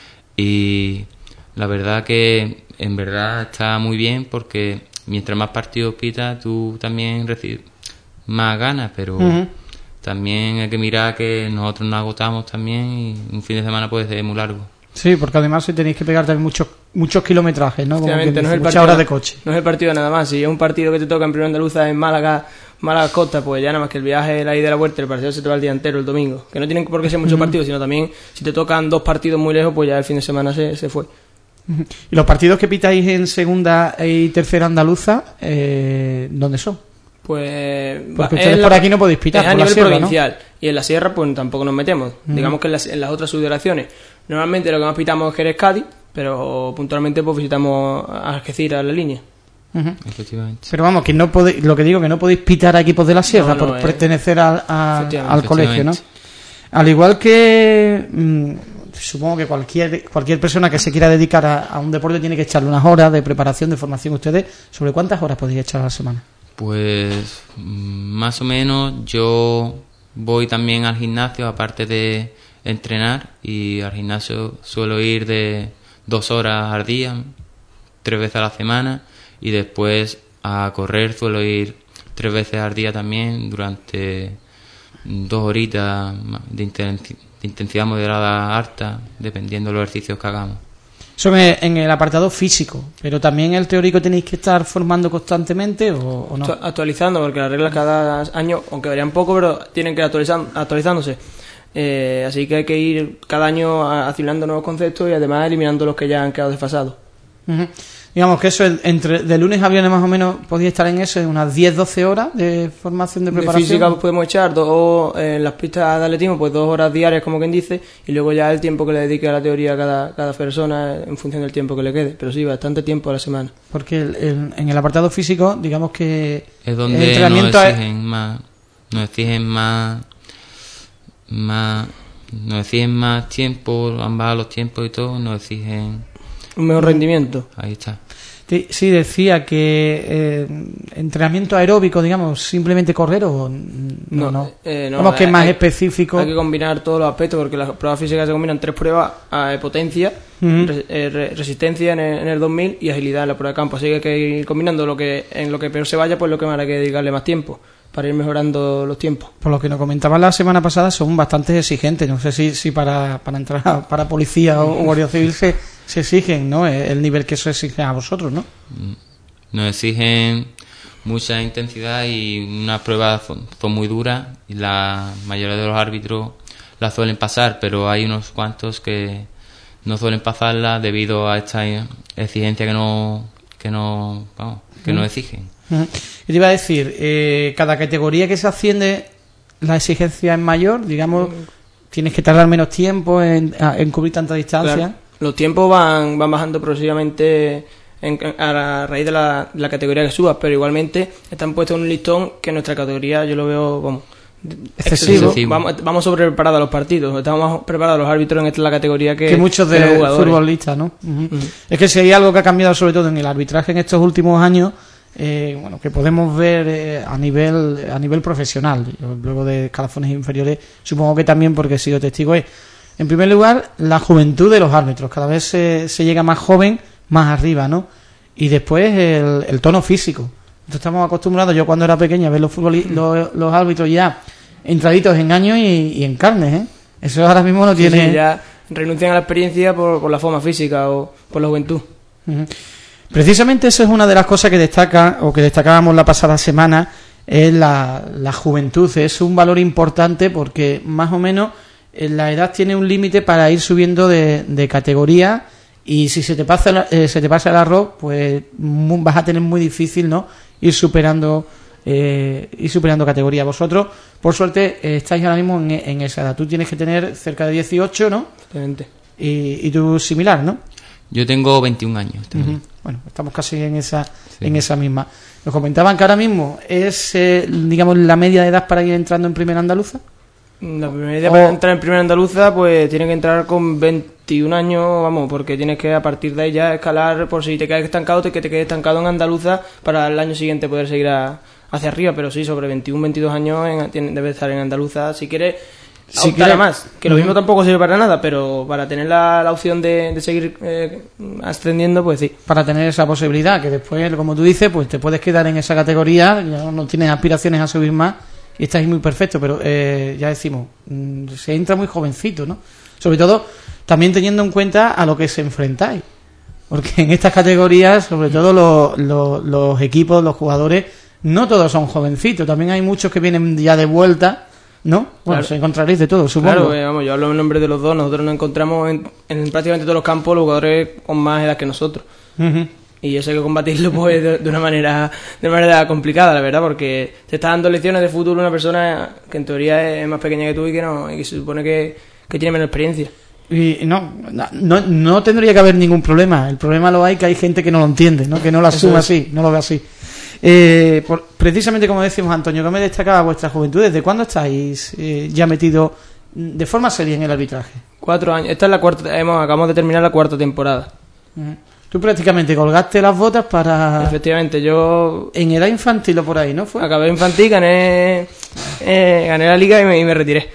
S9: Y la verdad que en verdad está muy bien, porque mientras más partidos pitas tú también recibes más ganas, pero uh-huh. también hay que mirar que nosotros nos agotamos también y un fin de semana puede ser muy largo.
S2: Sí, porque además si tenéis que pegar también muchos muchos kilometrajes, ¿no? Como que
S8: no es el
S2: muchas
S8: partido,
S2: horas de coche.
S8: No es el partido nada más. Si es un partido que te toca en Primera Andaluza en Málaga, Málaga Costa, pues ya nada más que el viaje, la ida y la vuelta, el partido se te va el día entero, el domingo. Que no tienen por qué ser muchos uh-huh. partidos, sino también si te tocan dos partidos muy lejos, pues ya el fin de semana se, se fue.
S2: Uh-huh. ¿Y los partidos que pitáis en segunda y tercera andaluza, eh, dónde son?
S8: Pues
S2: porque ustedes por la, aquí no podéis pitar,
S8: es a
S2: por
S8: nivel
S2: la sierra,
S8: provincial, ¿no? Y en la sierra pues tampoco nos metemos. Uh-huh. Digamos que en las, en las otras subdelegaciones normalmente lo que más pitamos es Jerez Cádiz, pero puntualmente pues visitamos a Algeciras, la línea.
S2: Uh-huh. Efectivamente. Pero vamos, que no podéis, lo que digo, que no podéis pitar a equipos de la sierra no, no, por eh, pertenecer a, a, al colegio, ¿no? Al igual que mmm, supongo que cualquier cualquier persona que se quiera dedicar a, a un deporte tiene que echarle unas horas de preparación, de formación. ¿Ustedes sobre cuántas horas podéis echar a la semana?
S9: Pues más o menos yo voy también al gimnasio, aparte de entrenar, y al gimnasio suelo ir de dos horas al día, tres veces a la semana, y después a correr suelo ir tres veces al día también, durante dos horitas de, intensi- de intensidad moderada alta, dependiendo de los ejercicios que hagamos.
S2: Eso en el apartado físico, pero también el teórico tenéis que estar formando constantemente o, o no.
S8: Actualizando, porque las reglas cada año, aunque varían poco, pero tienen que ir actualizan, actualizándose. Eh, así que hay que ir cada año asimilando nuevos conceptos y además eliminando los que ya han quedado desfasados.
S2: Uh-huh. Digamos que eso, entre de lunes a viernes más o menos podéis estar en eso, en unas diez doce horas de formación de preparación.
S8: De física pues podemos echar dos, en las pistas de atletismo pues dos horas diarias, como quien dice, y luego ya el tiempo que le dedique a la teoría a cada, cada persona en función del tiempo que le quede, pero sí, bastante tiempo a la semana.
S2: Porque el, el, en el apartado físico, digamos que
S9: es donde el entrenamiento nos exigen es... más, nos exigen más, más, nos exigen más tiempo, han bajado los tiempos y todo, nos exigen
S8: un mejor rendimiento.
S9: Ahí está.
S2: Sí, decía que eh, entrenamiento aeróbico, digamos, simplemente correr o no, no, no. Eh, no vamos, que es más
S8: hay,
S2: específico.
S8: Hay que combinar todos los aspectos, porque las pruebas físicas se combinan tres pruebas: a potencia, uh-huh. re, eh, resistencia en el, en el dos mil y agilidad en la prueba de campo. Así que hay que ir combinando lo que en lo que peor se vaya, pues lo que más hay que dedicarle más tiempo para ir mejorando los tiempos.
S2: Por lo que nos comentaban la semana pasada, son bastante exigentes. No sé si, si para, para entrar para policía o, o guardia civil se, se exigen, ¿no? El nivel que eso exige a vosotros, ¿no?
S9: Nos exigen mucha intensidad y unas pruebas son, son muy duras y la mayoría de los árbitros las suelen pasar, pero hay unos cuantos que no suelen pasarlas debido a esta exigencia que no que no vamos, que mm. nos exigen.
S2: Uh-huh. Yo te iba a decir, eh, cada categoría que se asciende, la exigencia es mayor, digamos, tienes que tardar menos tiempo en, en cubrir tanta distancia.
S8: Claro. Los tiempos van van bajando progresivamente en, a la raíz de la, la categoría que subas, pero igualmente están puestos en un listón que en nuestra categoría yo lo veo vamos, excesivo. excesivo. Vamos, vamos sobre preparados a los partidos, estamos más preparados los árbitros en esta la categoría que,
S2: que muchos de
S8: que
S2: los futbolistas, ¿no? Uh-huh. Uh-huh. Es que si hay algo que ha cambiado sobre todo en el arbitraje en estos últimos años, Eh, bueno, que podemos ver eh, a nivel a nivel profesional, yo, luego de escalafones inferiores, supongo que también, porque he sido testigo, es, en primer lugar, la juventud de los árbitros, cada vez se, se llega más joven, más arriba, ¿no? Y después el, el tono físico. Entonces estamos acostumbrados, yo cuando era pequeña, a ver los, futboli- los, los árbitros ya entraditos en años y, y en carnes, ¿eh? Eso ahora mismo no
S8: sí,
S2: tiene...
S8: Sí, ya renuncian a la experiencia por, por la forma física o por la juventud.
S2: Uh-huh. Precisamente eso es una de las cosas que destaca o que destacábamos la pasada semana, es la, la juventud. Es un valor importante porque más o menos la edad tiene un límite para ir subiendo de, de categoría, y si se te pasa la, eh, se te pasa el arroz, pues muy, vas a tener muy difícil, ¿no?, ir superando eh, ir superando categoría. Vosotros, por suerte, eh, estáis ahora mismo en, en esa edad. Tú tienes que tener cerca de dieciocho, ¿no?
S8: Exactamente.
S2: Y, y tú similar, ¿no?
S9: Yo tengo veintiún años.
S2: Uh-huh. Bueno, estamos casi en esa sí. en esa misma. Nos comentaban que ahora mismo es, eh, digamos, la media de edad para ir entrando en Primera Andaluza.
S8: La media para entrar en Primera Andaluza, pues tienes que entrar con veintiún años, vamos, porque tienes que a partir de ahí ya escalar, por si te quedas estancado, te, que te quedes estancado en Andaluza para el año siguiente poder seguir a, hacia arriba, pero sí, sobre veintiún, veintidós años en, tiene, debe estar en Andaluza, si quieres si quiere más, que lo mismo tampoco sirve para nada, pero para tener la, la opción de, de seguir eh, ascendiendo, pues sí.
S2: Para tener esa posibilidad, que después, como tú dices, pues te puedes quedar en esa categoría, ya no tienes aspiraciones a subir más y estás ahí muy perfecto, pero eh, ya decimos, mmm, se entra muy jovencito, ¿no? Sobre todo, también teniendo en cuenta a lo que se enfrentáis, porque en estas categorías, sobre todo los, los, los equipos, los jugadores, no todos son jovencitos, también hay muchos que vienen ya de vuelta, ¿no? Bueno, claro. Se encontraréis de todo, supongo.
S8: Claro, eh, vamos, yo hablo en nombre de los dos. Nosotros nos encontramos en, en prácticamente todos los campos los jugadores con más edad que nosotros. Uh-huh. Y eso hay que combatirlo pues de, de una manera de una manera complicada, la verdad, porque te está dando lecciones de fútbol una persona que en teoría es más pequeña que tú y que no y que se supone que, que tiene menos experiencia. Y
S2: no, no, no tendría que haber ningún problema. El problema lo hay que hay gente que no lo entiende, ¿no? Que no lo asume así, no lo ve así. Eh, por, precisamente como decimos, Antonio, ¿cómo destacaba vuestra juventud? ¿Desde cuándo estáis eh, ya metidos de forma seria en el arbitraje?
S8: Cuatro años. Esta es la cuarta. Hemos, acabamos de terminar la cuarta temporada.
S2: Uh-huh. Tú prácticamente colgaste las botas para...
S8: Efectivamente, yo...
S2: En edad infantil o por ahí, ¿no fue?
S8: Acabé infantil, gané eh, gané la liga y me, y me retiré.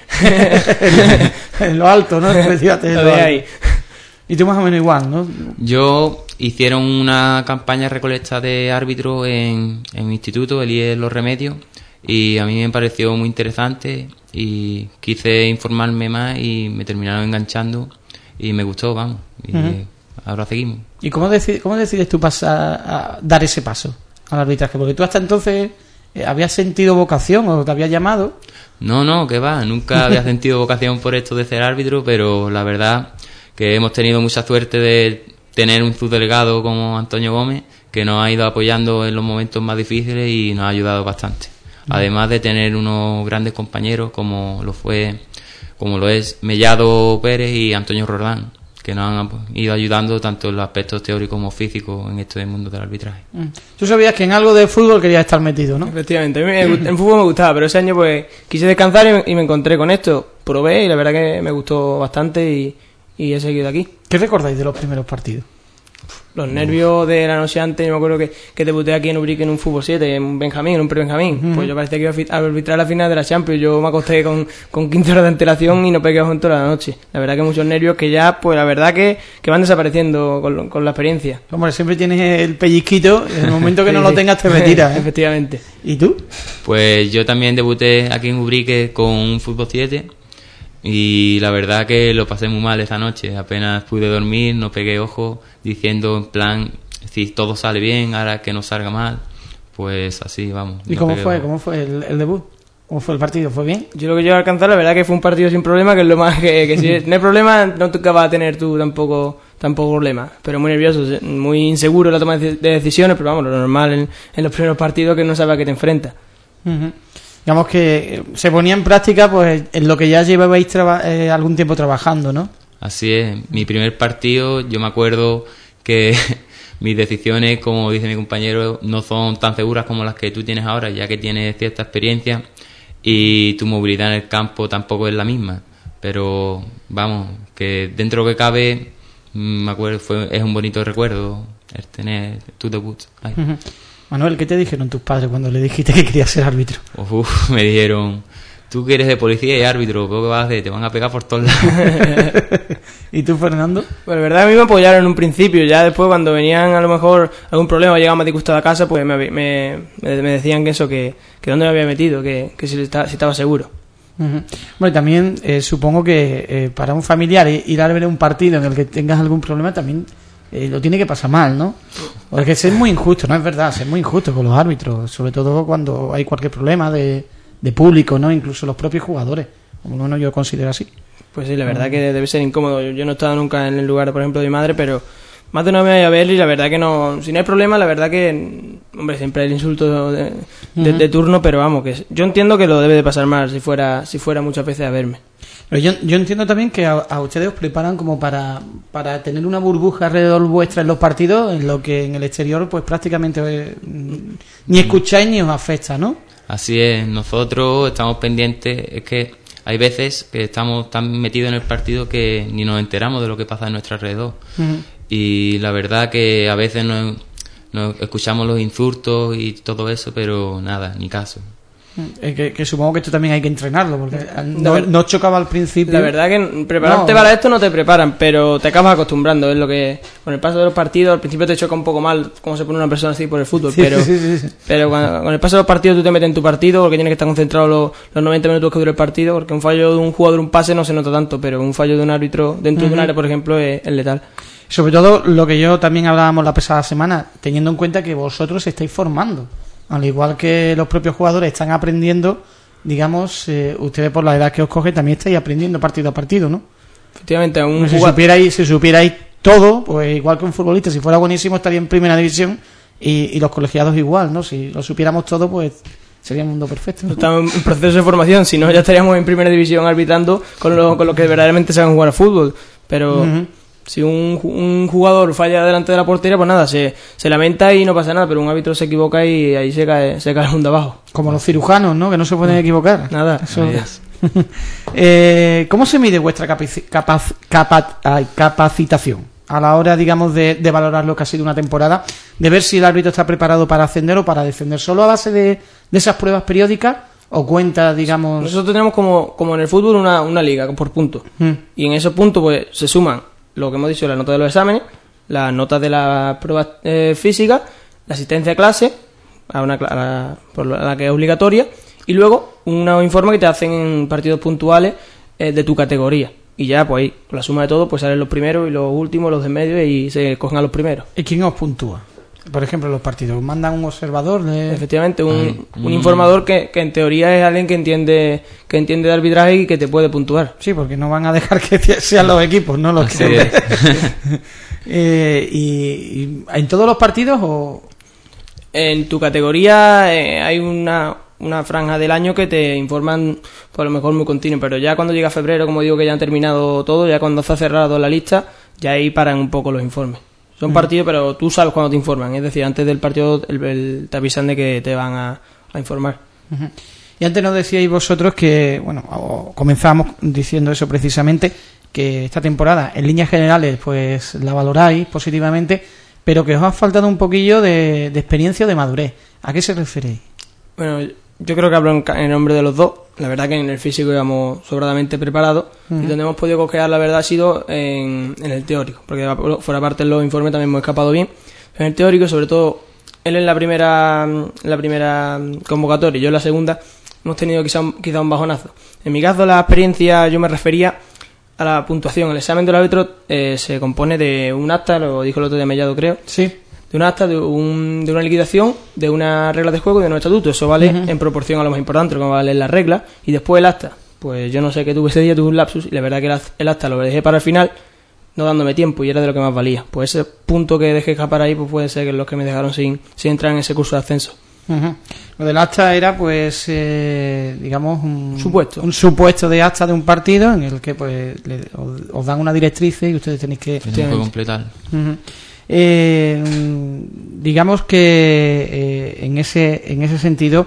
S2: En lo alto, ¿no? Retírate,
S8: lo de ahí.
S2: Y tú más o menos igual, ¿no?
S9: Yo hicieron una campaña recolecta de árbitro en, en mi instituto, el I E Los Remedios, y a mí me pareció muy interesante y quise informarme más y me terminaron enganchando y me gustó, vamos. Y uh-huh. Ahora seguimos.
S2: ¿Y cómo decides, cómo decides tú pasar a dar ese paso al arbitraje? Porque tú hasta entonces eh, habías sentido vocación o te habías llamado.
S9: No, no, que va, nunca había sentido vocación por esto de ser árbitro, pero la verdad que hemos tenido mucha suerte de tener un subdelegado como Antonio Gómez, que nos ha ido apoyando en los momentos más difíciles y nos ha ayudado bastante. Uh-huh. Además de tener unos grandes compañeros como lo fue, como lo es Mellado Pérez y Antonio Roldán, que nos han ido ayudando tanto en los aspectos teóricos como físicos en este mundo del arbitraje.
S2: Tú sabías que en algo de fútbol querías estar metido, ¿no?
S8: Efectivamente, a mí me, en fútbol me gustaba, pero ese año pues quise descansar y me, y me encontré con esto. Probé y la verdad que me gustó bastante y, y he seguido aquí.
S2: ¿Qué recordáis de los primeros partidos?
S8: Los nervios de la noche antes, yo me acuerdo que, que debuté aquí en Ubrique en un fútbol siete, en Benjamín, en un pre-Benjamín. Uh-huh. Pues yo parecía que iba a arbitrar la final de la Champions. Yo me acosté con, con quince horas de antelación y no pegué junto a la noche. La verdad que muchos nervios que ya, pues la verdad que, que van desapareciendo con, con la experiencia.
S2: Hombre, siempre tienes el pellizquito, en el momento que no lo tengas te retiras, ¿eh?
S8: Efectivamente.
S2: ¿Y tú?
S9: Pues yo también debuté aquí en Ubrique con un fútbol siete. Y la verdad que lo pasé muy mal esa noche. Apenas pude dormir, no pegué ojo, diciendo en plan, si todo sale bien, ahora que no salga mal, pues así, vamos.
S2: ¿Y
S9: no
S2: cómo fue?
S9: ojo.
S2: ¿Cómo fue el, el debut? ¿Cómo fue el partido? ¿Fue bien?
S8: Yo lo que yo alcanzar, la verdad que fue un partido sin problema, que es lo más que, que si no hay problema, no te vas a tener tú tampoco tampoco problemas. Pero muy nervioso, muy inseguro en la toma de decisiones, pero vamos, lo normal en, en los primeros partidos, que no sabes a qué te enfrentas.
S2: Uh-huh. Digamos que se ponía en práctica pues en lo que ya llevabais traba- eh, algún tiempo trabajando, ¿no?
S9: Así es. Mi primer partido, yo me acuerdo que mis decisiones, como dice mi compañero, no son tan seguras como las que tú tienes ahora, ya que tienes cierta experiencia y tu movilidad en el campo tampoco es la misma. Pero vamos, que dentro de lo que cabe, me acuerdo, fue, es un bonito recuerdo el tener tu debut ahí.
S2: Uh-huh. Manuel, ¿qué te dijeron tus padres cuando le dijiste que querías ser árbitro?
S9: Uf, me dijeron, tú que eres de policía y árbitro, ¿qué vas a hacer? Te van a pegar por todos lados.
S2: ¿Y tú, Fernando?
S8: Pues la verdad a mí me apoyaron en un principio, ya después cuando venían a lo mejor algún problema, llegaba más disgustado a casa, pues me, me, me decían que eso, que, que dónde me había metido, que, que si, estaba, si estaba seguro.
S2: Uh-huh. Bueno, también eh, supongo que eh, para un familiar ir a ver un partido en el que tengas algún problema también... Eh, lo tiene que pasar mal, ¿no? Porque es muy injusto, ¿no? Es verdad, es muy injusto con los árbitros, sobre todo cuando hay cualquier problema de, de público, ¿no? Incluso los propios jugadores, como bueno, yo considero así.
S8: Pues sí, la verdad que debe ser incómodo. Yo no he estado nunca en el lugar, por ejemplo, de mi madre, pero más de una vez a verlo y la verdad que no, si no hay problema, la verdad que, hombre, siempre hay el insulto de, de, de turno, pero vamos, que yo entiendo que lo debe de pasar mal si fuera si fuera muchas veces a verme.
S2: Pero yo, yo entiendo también que a, a ustedes os preparan como para, para tener una burbuja alrededor vuestra en los partidos, en lo que en el exterior pues prácticamente eh, ni escucháis ni os afecta, ¿no?
S9: Así es, nosotros estamos pendientes, es que hay veces que estamos tan metidos en el partido que ni nos enteramos de lo que pasa a nuestro alrededor. Uh-huh. Y la verdad que a veces nos, nos escuchamos los insultos y todo eso, pero nada, ni caso.
S2: Eh, que, que supongo que esto también hay que entrenarlo, porque no, no chocaba al principio.
S8: La verdad que prepararte no. para esto no te preparan, pero te acabas acostumbrando. Es lo que con el paso de los partidos, al principio te choca un poco mal cómo se pone una persona así por el fútbol, sí, pero sí, sí, sí. pero cuando, con el paso de los partidos tú te metes en tu partido, porque tienes que estar concentrado los, los noventa minutos que dura el partido, porque un fallo de un jugador, un pase no se nota tanto, pero un fallo de un árbitro dentro uh-huh. de un área, por ejemplo, es, es letal.
S2: Sobre todo lo que yo también hablábamos la pasada semana, teniendo en cuenta que vosotros estáis formando. Al igual que los propios jugadores están aprendiendo, digamos, eh, ustedes por la edad que os coge también estáis aprendiendo partido a partido, ¿no?
S8: Efectivamente, un
S2: si
S8: jugador...
S2: supierais, si supierais todo, pues igual que un futbolista, si fuera buenísimo estaría en primera división y, y los colegiados igual, ¿no? Si lo supiéramos todo, pues sería un mundo perfecto, ¿no?
S8: Estamos en proceso de formación, si no ya estaríamos en primera división arbitrando con lo, con lo que verdaderamente saben jugar a fútbol, pero... Uh-huh. Si un, un jugador falla delante de la portería, pues nada, se, se lamenta y no pasa nada, pero un árbitro se equivoca y ahí se cae, se cae el mundo abajo.
S2: Como los cirujanos, ¿no? Que no se pueden equivocar.
S8: Nada.
S2: Eso... eh, ¿Cómo se mide vuestra capaci- capaz, capa- ay, capacitación a la hora, digamos, de, de valorar lo que ha sido una temporada? De ver si el árbitro está preparado para ascender o para defender. ¿Solo a base de, de esas pruebas periódicas o cuenta, digamos...?
S8: Nosotros tenemos como, como en el fútbol una, una liga por puntos. Mm. Y en esos puntos pues se suman lo que hemos dicho, la nota de los exámenes, las notas de la prueba eh, física, la asistencia a clase, a una a la, por la que es obligatoria, y luego unos informes que te hacen en partidos puntuales eh, de tu categoría. Y ya, pues ahí, con la suma de todo, pues salen los primeros y los últimos, los de medio, y se cogen a los primeros.
S2: ¿Y quién os puntúa? Por ejemplo, los partidos, ¿mandan un observador? De...
S8: Efectivamente, un, Ay, un mm. informador que, que en teoría es alguien que entiende que entiende de arbitraje y que te puede puntuar.
S2: Sí, porque no van a dejar que sean los equipos, no los
S9: Así
S2: que... eh, y, y ¿en todos los partidos o...?
S8: En tu categoría eh, hay una, una franja del año que te informan, por lo mejor muy continuo, pero ya cuando llega febrero, como digo que ya han terminado todo, ya cuando se ha cerrado la lista, ya ahí paran un poco los informes. Son partidos, pero tú sabes cuando te informan. Es decir, antes del partido el, el, te avisan de que te van a, a informar.
S2: Uh-huh. Y antes nos decíais vosotros que, bueno, comenzamos diciendo eso precisamente, que esta temporada, en líneas generales, pues la valoráis positivamente, pero que os ha faltado un poquillo de, de experiencia o de madurez. ¿A qué se referéis?
S8: Bueno, yo creo que hablo en, en nombre de los dos. La verdad que en el físico íbamos sobradamente preparados uh-huh. y donde hemos podido cojear la verdad ha sido en, en el teórico, porque fuera parte de los informes también hemos escapado bien. En el teórico, sobre todo él en la primera en la primera convocatoria y yo en la segunda, hemos tenido quizá un, quizá un bajonazo. En mi caso la experiencia yo me refería a la puntuación. El examen del árbitro eh, se compone de un acta, lo dijo el otro día Mellado creo,
S2: sí.
S8: de un acta, de, un, de una liquidación, de una regla de juego y de unos estatutos. Eso vale uh-huh. en proporción a lo más importante, como vale las reglas. Y después el acta, pues yo no sé qué tuve ese día, tuve un lapsus y la verdad que el acta lo dejé para el final, no dándome tiempo y era de lo que más valía. Pues ese punto que dejé escapar ahí, pues puede ser que los que me dejaron sin, sin entrar en ese curso de ascenso.
S2: Uh-huh. Lo del acta era, pues, eh, digamos, un
S8: supuesto.
S2: un supuesto de acta de un partido en el que pues le, os, os dan una directriz y ustedes tenéis que,
S9: que completar.
S2: Uh-huh. Eh, digamos que eh, en ese en ese sentido,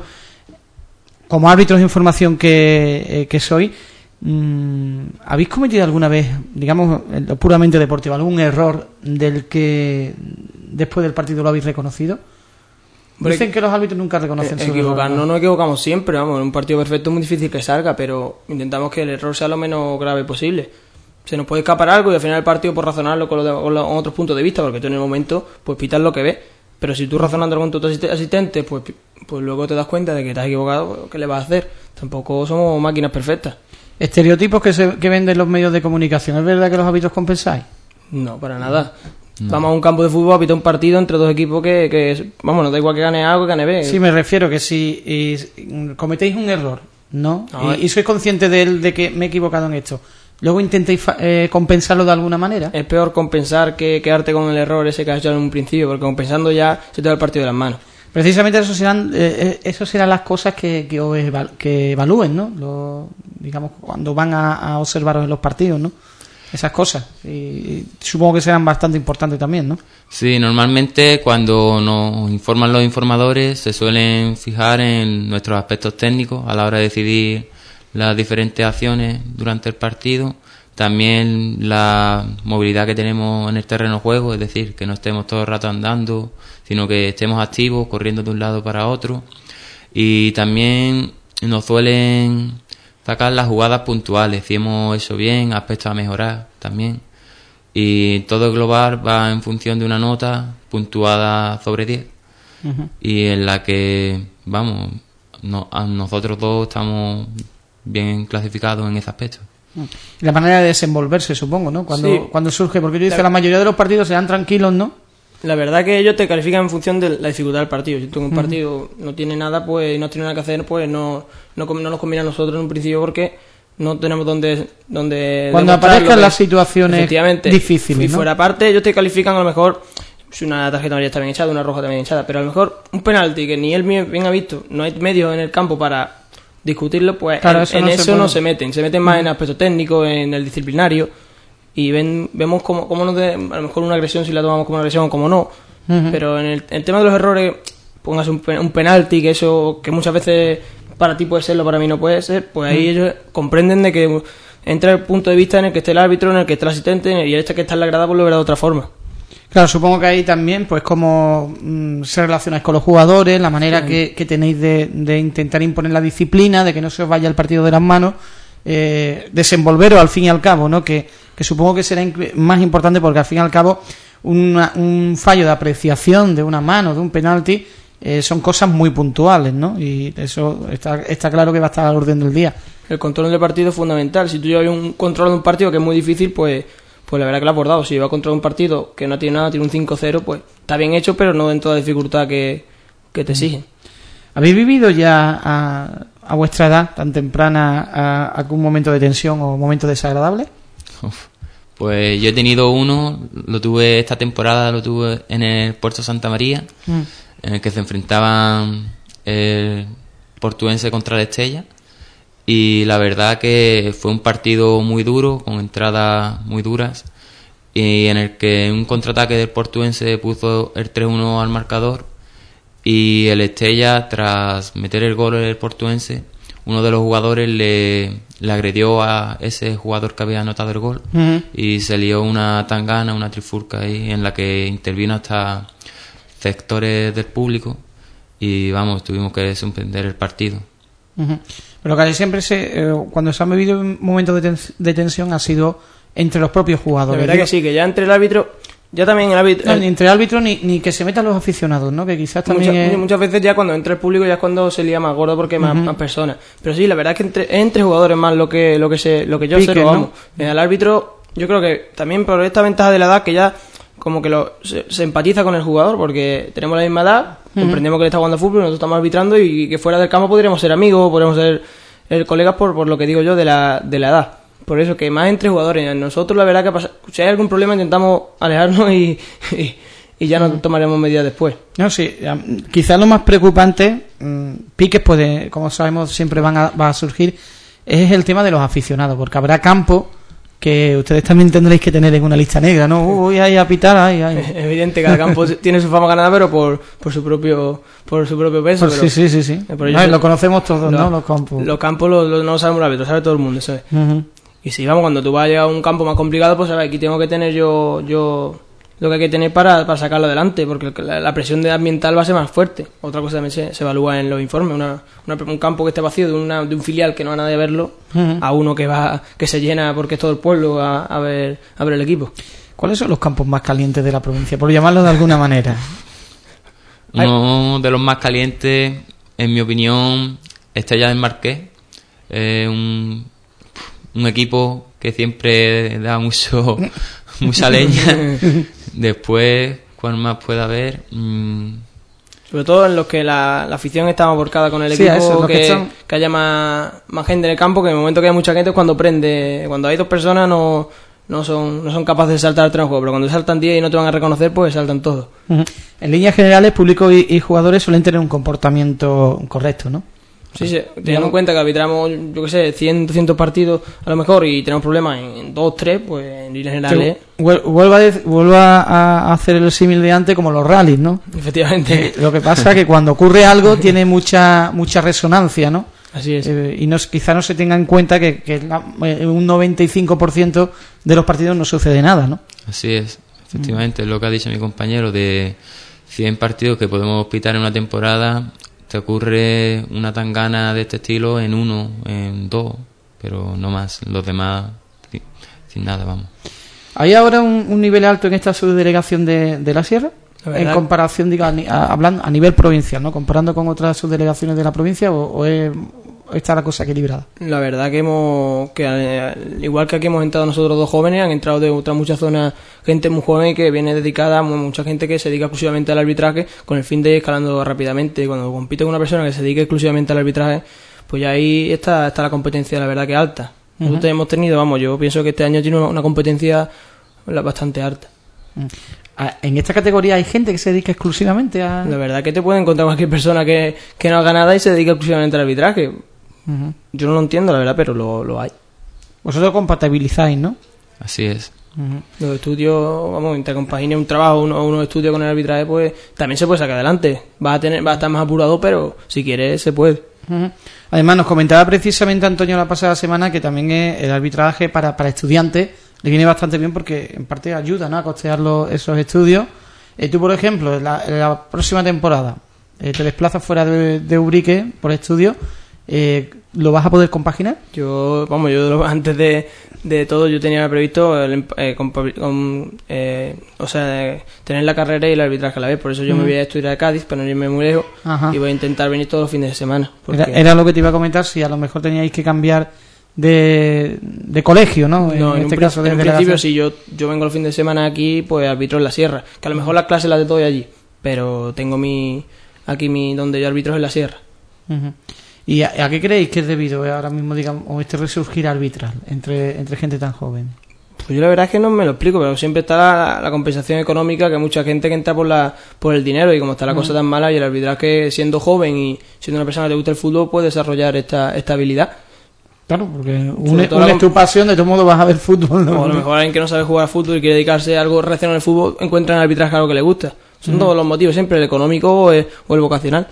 S2: como árbitros de información que, eh, que soy, mmm, ¿habéis cometido alguna vez, digamos, en lo puramente deportivo, algún error del que después del partido lo habéis reconocido? Dicen que los árbitros nunca reconocen
S8: eh,
S2: su
S8: equivocar,
S2: error, ¿no?
S8: No nos equivocamos siempre, vamos, en un partido perfecto es muy difícil que salga, pero intentamos que el error sea lo menos grave posible. Se nos puede escapar algo y al final del partido por razonarlo con, lo de, con, los, con otros puntos de vista, porque tú en el momento pues pitas lo que ves, pero si tú razonando con tu asistente pues, pues luego te das cuenta de que te has equivocado, ¿qué le vas a hacer? Tampoco somos máquinas perfectas.
S2: Estereotipos que, se, que venden los medios de comunicación, ¿es verdad que los árbitros compensáis?
S8: No, para nada. No. Vamos a un campo de fútbol a pitar un partido entre dos equipos que, que vamos, no da igual que gane A o que gane B.
S2: Sí, me refiero que si y, cometéis un error, ¿no? no y, y sois conscientes de, de que me he equivocado en esto, luego intentéis fa- eh, compensarlo de alguna manera.
S8: Es peor compensar que quedarte con el error ese que has hecho en un principio, porque compensando ya se te va el partido de las manos.
S2: Precisamente eso serán, eh, eso serán las cosas que, que, os eval- que evalúen, ¿no? Lo, digamos, cuando van a, a observaros en los partidos, ¿no? Esas cosas. Y, y supongo que serán bastante importantes también, ¿no?
S9: Sí, normalmente cuando nos informan los informadores se suelen fijar en nuestros aspectos técnicos a la hora de decidir las diferentes acciones durante el partido. También la movilidad que tenemos en el terreno de juego, es decir, que no estemos todo el rato andando, sino que estemos activos, corriendo de un lado para otro. Y también nos suelen sacar las jugadas puntuales, si hemos hecho bien, aspectos a mejorar también. Y todo el global va en función de una nota puntuada sobre diez. Uh-huh. Y en la que, vamos, no, a nosotros dos estamos bien clasificados en ese aspecto.
S2: La manera de desenvolverse, supongo, ¿no? Cuando,
S8: sí.
S2: cuando surge, porque yo dice, la...
S8: la
S2: mayoría de los partidos se dan tranquilos, ¿no?
S8: La verdad que ellos te califican en función de la dificultad del partido. Si tú en un partido no tiene nada, pues no tiene nada que hacer, pues no, no, no nos conviene a nosotros en un principio porque no tenemos donde... donde
S2: Cuando aparezcan las situaciones difíciles,
S8: y
S2: ¿no?
S8: fuera parte, ellos te califican a lo mejor si una tarjeta amarilla está bien echada, una roja también echada, pero a lo mejor un penalti que ni él bien ha visto, no hay medios en el campo para discutirlo, pues claro, en eso, en no, eso se no se meten. Se meten más en aspectos técnicos, en el disciplinario. Y ven, vemos cómo, cómo nos de, a lo mejor una agresión si la tomamos como una agresión o como no. Uh-huh. Pero en el, el tema de los errores, pongas un, un penalti, que eso que muchas veces para ti puede serlo, para mí no puede ser, pues ahí uh-huh. ellos comprenden de que entra el punto de vista en el que esté el árbitro, en el que esté el asistente, y este que está en la grada pues lo verá de otra forma.
S2: Claro, supongo que ahí también, pues cómo mmm, se relacionáis con los jugadores, la manera sí. que, que tenéis de, de intentar imponer la disciplina, de que no se os vaya el partido de las manos, eh, desenvolveros al fin y al cabo, ¿no? Que, que supongo que será incre- más importante porque al fin y al cabo una, un fallo de apreciación de una mano, de un penalti, eh, son cosas muy puntuales, ¿no? Y eso está, está claro que va a estar al orden del día.
S8: El control del partido es fundamental. Si tú llevas un control de un partido que es muy difícil, pues pues la verdad que lo has abordado. Si lleva a controlar un partido que no tiene nada, tiene un cinco cero, pues está bien hecho, pero no dentro de la dificultad que, que te exigen.
S2: ¿Habéis vivido ya a, a vuestra edad tan temprana a, a algún momento de tensión o momento desagradable?
S9: Uf, pues yo he tenido uno, lo tuve esta temporada, lo tuve en el Puerto Santa María, mm. en el que se enfrentaban el Portuense contra el Estella. Y la verdad que fue un partido muy duro, con entradas muy duras, y en el que un contraataque del Portuense puso el tres uno al marcador, y el Estella, tras meter el gol el Portuense, uno de los jugadores le, le agredió a ese jugador que había anotado el gol, uh-huh. y se lió una tangana, una trifulca ahí, en la que intervino hasta sectores del público, y vamos, tuvimos que suspender el partido.
S2: Uh-huh. Pero casi siempre se, eh, cuando se han vivido un momento de, ten- de tensión ha sido entre los propios jugadores.
S8: La verdad que sí, que ya entre el árbitro, ya también el árbitro...
S2: No, ni entre el árbitro ni, ni que se metan los aficionados, ¿no? Que quizás también...
S8: Muchas,
S2: es...
S8: muchas veces ya cuando entra el público ya es cuando se lía más gordo porque hay más, uh-huh. más personas. Pero sí, la verdad es que entre, entre jugadores más lo que lo que se lo que yo observo, vamos. ¿No? El árbitro, yo creo que también por esta ventaja de la edad que ya como que lo, se, se empatiza con el jugador porque tenemos la misma edad, uh-huh. comprendemos que él está jugando fútbol, nosotros estamos arbitrando y que fuera del campo podríamos ser amigos, podríamos ser el colegas por, por lo que digo yo de la, de la edad. Por eso que más entre jugadores. Nosotros la verdad que pasa, si hay algún problema intentamos alejarnos y, y, y ya nos tomaremos medidas después.
S2: No, sí, quizás lo más preocupante, mmm, piques puede, como sabemos siempre van a, va a surgir, es el tema de los aficionados, porque habrá campo que ustedes también tendréis que tener en una lista negra, ¿no? Voy ahí a pitar, ahí, ahí.
S8: Es evidente, cada campo tiene su fama ganada, pero por, por su propio por su propio peso.
S2: Por,
S8: pero,
S2: sí, sí, sí. sí.
S8: Por
S2: no, lo conocemos todos, lo, ¿no? Los campos.
S8: Los campos lo, lo, no lo sabemos los árbitros, sabe todo el mundo, ¿sabes? Uh-huh. Y si vamos, cuando tú vas a llegar a un campo más complicado, pues sabes, aquí tengo que tener yo yo lo que hay que tener para, para sacarlo adelante, porque la, la presión de ambiental va a ser más fuerte. Otra cosa también se, se evalúa en los informes, una, una, un campo que esté vacío de, una, de un filial que no va nadie a verlo, uh-huh. a uno que va que se llena porque es todo el pueblo a, a, ver, a ver el equipo.
S2: ¿Cuáles son los campos más calientes de la provincia, por llamarlo de alguna manera?
S9: Uno de los más calientes, en mi opinión, Estella del Marqués, eh, un, un equipo que siempre da mucho mucha leña. Después, ¿cuál más puede haber? Mm,
S8: Sobre todo en los que la, la afición está más volcada con el
S2: Sí, a
S8: equipo,
S2: eso, los
S8: que,
S2: que están-
S8: que haya más, más gente en el campo, que en el momento que hay mucha gente es cuando prende. Cuando hay dos personas no, no son no son capaces de saltar el tren juego, pero cuando saltan diez y no te van a reconocer, pues saltan todos.
S2: Ujú. En líneas generales, público y, y jugadores suelen tener un comportamiento correcto, ¿no?
S8: Sí, sí, teniendo en cuenta que arbitramos, yo qué sé, cien, doscientos partidos a lo mejor y tenemos problemas en dos, tres, pues en líneas generales,
S2: Sí, vuel- vuelva a, dec- vuelva a a hacer el símil de antes como los rallies, ¿no?
S8: efectivamente,
S2: Lo que pasa es que cuando ocurre algo tiene mucha mucha resonancia, ¿no?
S8: así es.
S2: Eh, y no, quizá no se tenga en cuenta que, que la- eh, un noventa y cinco por ciento de los partidos no sucede nada, ¿no?
S9: Así es, efectivamente, es lo que ha dicho mi compañero, de cien partidos que podemos pitar en una temporada, te ocurre una tangana de este estilo en uno, en dos, pero no más, los demás sin, sin nada, vamos.
S2: ¿Hay ahora un, un nivel alto en esta subdelegación de, de la Sierra?
S8: La
S2: En
S8: verdad-
S2: comparación, diga, a, ni- a- hablando a nivel provincial, ¿no? Comparando con otras subdelegaciones de la provincia, o, o es- o está la cosa equilibrada.
S8: La verdad que hemos, que al igual que aquí hemos entrado nosotros dos jóvenes, han entrado de otras muchas zonas gente muy joven que viene dedicada, mu- mucha gente que se dedica exclusivamente al arbitraje con el fin de ir escalando rápidamente. Cuando compite con una persona que se dedique exclusivamente al arbitraje, pues ya ahí está, está la competencia, la verdad que alta. Nosotros hemos tenido, vamos, yo pienso que este año tiene una, una competencia la- bastante alta.
S2: Ah, En esta categoría hay gente que se dedica exclusivamente a...
S8: La verdad que te puede encontrar cualquier persona que, que no haga nada y se dedica exclusivamente al arbitraje.
S2: Ujú.
S8: Yo no lo entiendo, la verdad, pero lo, lo hay.
S2: Vosotros compatibilizáis, ¿no?
S9: Así es.
S2: Ujú.
S8: Los estudios, vamos, intercompagine un trabajo o uno, unos estudios con el arbitraje, pues también se puede sacar adelante. Va a tener, va a estar más apurado, pero si quieres se puede.
S2: Ujú. Además, nos comentaba precisamente Antonio la pasada semana que también es el arbitraje para, para estudiantes le viene bastante bien porque en parte ayuda, ¿no?, a costear los- esos estudios. Eh, tú, por ejemplo, en la, en la próxima temporada eh, te desplazas fuera de, de Ubrique por estudio, eh, ¿lo vas a poder compaginar?
S8: Yo, vamos, yo lo- antes de, de todo yo tenía previsto el, em- eh, compa- con, eh, o sea, eh, tener la carrera y el arbitraje a la vez. Por eso yo me
S2: Ujú.
S8: voy a estudiar a Cádiz para no irme muy lejos
S2: Ajá.
S8: y voy a intentar venir todos los fines de semana. Porque
S2: Era, era lo que te iba a comentar, si a lo mejor teníais que cambiar de, de colegio, ¿no?
S8: No, en,
S2: este
S8: un,
S2: caso
S8: prin-
S2: de
S8: en un
S2: delegación.
S8: principio si yo, yo vengo los fines de semana aquí, pues arbitro en la sierra. Que a lo mejor las clases las de todo allí, pero tengo mi aquí mi donde yo arbitro es en la sierra.
S2: Ujú. ¿Y a, a qué creéis que es debido eh, ahora mismo, digamos, o este resurgir arbitral entre, entre gente tan joven?
S8: Pues yo la verdad es que no me lo explico, pero siempre está la, la compensación económica, que hay mucha gente que entra por la por el dinero, y como está la cosa tan mala, y el arbitraje, siendo joven y siendo una persona que le gusta el fútbol, puede desarrollar esta, esta habilidad.
S2: Claro, porque une,
S8: Sobre todo
S2: une
S8: la-
S2: tu pasión, de todo modo vas a ver fútbol, ¿no?
S8: O a lo mejor alguien que no sabe jugar al fútbol y quiere dedicarse a algo relacionado al fútbol, encuentra en el arbitraje algo que le gusta. Son todos los motivos, siempre el económico o el, o el vocacional.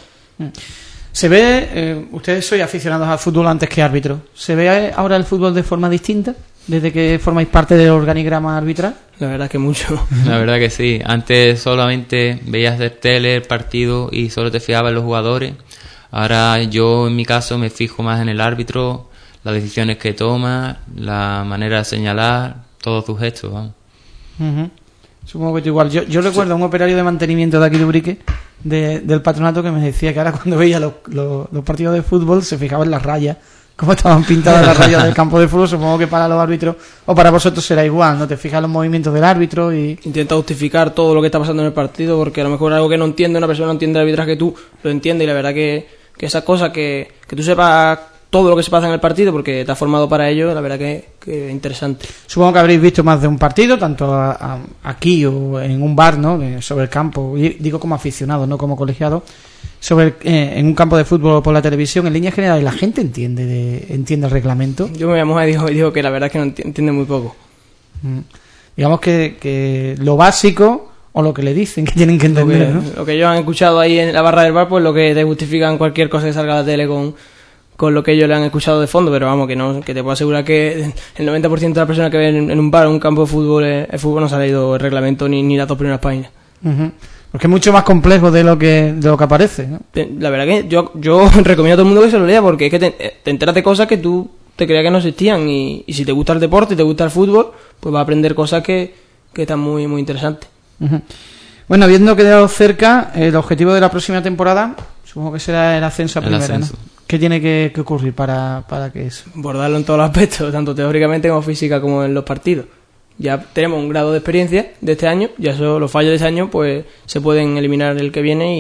S2: Se ve, eh, ustedes sois aficionados al fútbol antes que árbitros. ¿Se ve ahora el fútbol de forma distinta desde que formáis parte del organigrama arbitral?
S8: La verdad es que mucho.
S9: La verdad que sí. Antes solamente veías de tele el partido y solo te fijabas en los jugadores. Ahora yo, en mi caso, me fijo más en el árbitro, las decisiones que toma, la manera de señalar, todos sus gestos, vamos.
S2: Ujú. Supongo que tú igual. Yo, yo recuerdo a un operario de mantenimiento de aquí de Ubrique, de, del patronato, que me decía que ahora cuando veía los, los, los partidos de fútbol se fijaba en las rayas, cómo estaban pintadas las rayas del campo de fútbol. Supongo que para los árbitros, o para vosotros será igual, ¿no? Te fijas en los movimientos del árbitro y...
S8: Intenta justificar todo lo que está pasando en el partido, porque a lo mejor algo que no entiende una persona, no entiende el arbitraje, tú lo entiendes, y la verdad que, que esas cosas, que, que tú sepas todo lo que se pasa en el partido porque te has formado para ello, la verdad que, que es interesante.
S2: Supongo que habréis visto más de un partido, tanto a- a- aquí o en un bar, ¿no?, de- sobre el campo, y digo como aficionado, no como colegiado, sobre el- eh, en un campo de fútbol o por la televisión. En líneas generales, la gente entiende de, entiende el reglamento.
S8: Yo me llamó y dijo, y dijo que la verdad es que no enti- entiende muy poco.
S2: Mm. Digamos que, que lo básico o lo que le dicen que tienen que
S8: Lo
S2: entender,
S8: que,
S2: ¿no?
S8: lo que ellos han escuchado ahí en la barra del bar, pues lo que te justifican cualquier cosa que salga a la tele con, con lo que ellos le han escuchado de fondo, pero vamos, que no que te puedo asegurar que el noventa por ciento de las personas que ven en, en un bar o un campo de fútbol, eh, el fútbol no se ha leído el reglamento ni, ni las dos primeras páginas.
S2: Ujú. Porque es mucho más complejo de lo que de lo que aparece, ¿no?
S8: Te- La verdad que yo, yo recomiendo a todo el mundo que se lo lea, porque es que te, te enteras de cosas que tú te creías que no existían, y, y si te gusta el deporte y te gusta el fútbol, pues vas a aprender cosas que, que están muy, muy interesantes.
S2: Ujú. Bueno, habiendo quedado cerca, el objetivo de la próxima temporada, supongo que será el ascenso a
S9: El
S2: primera,
S9: ascenso.
S2: ¿no? ¿Qué tiene que, que ocurrir para, para que eso?
S8: Abordarlo en todos los aspectos, tanto teóricamente como física, como en los partidos. Ya tenemos un grado de experiencia de este año, ya eso, los fallos de ese año pues se pueden eliminar el que viene, y,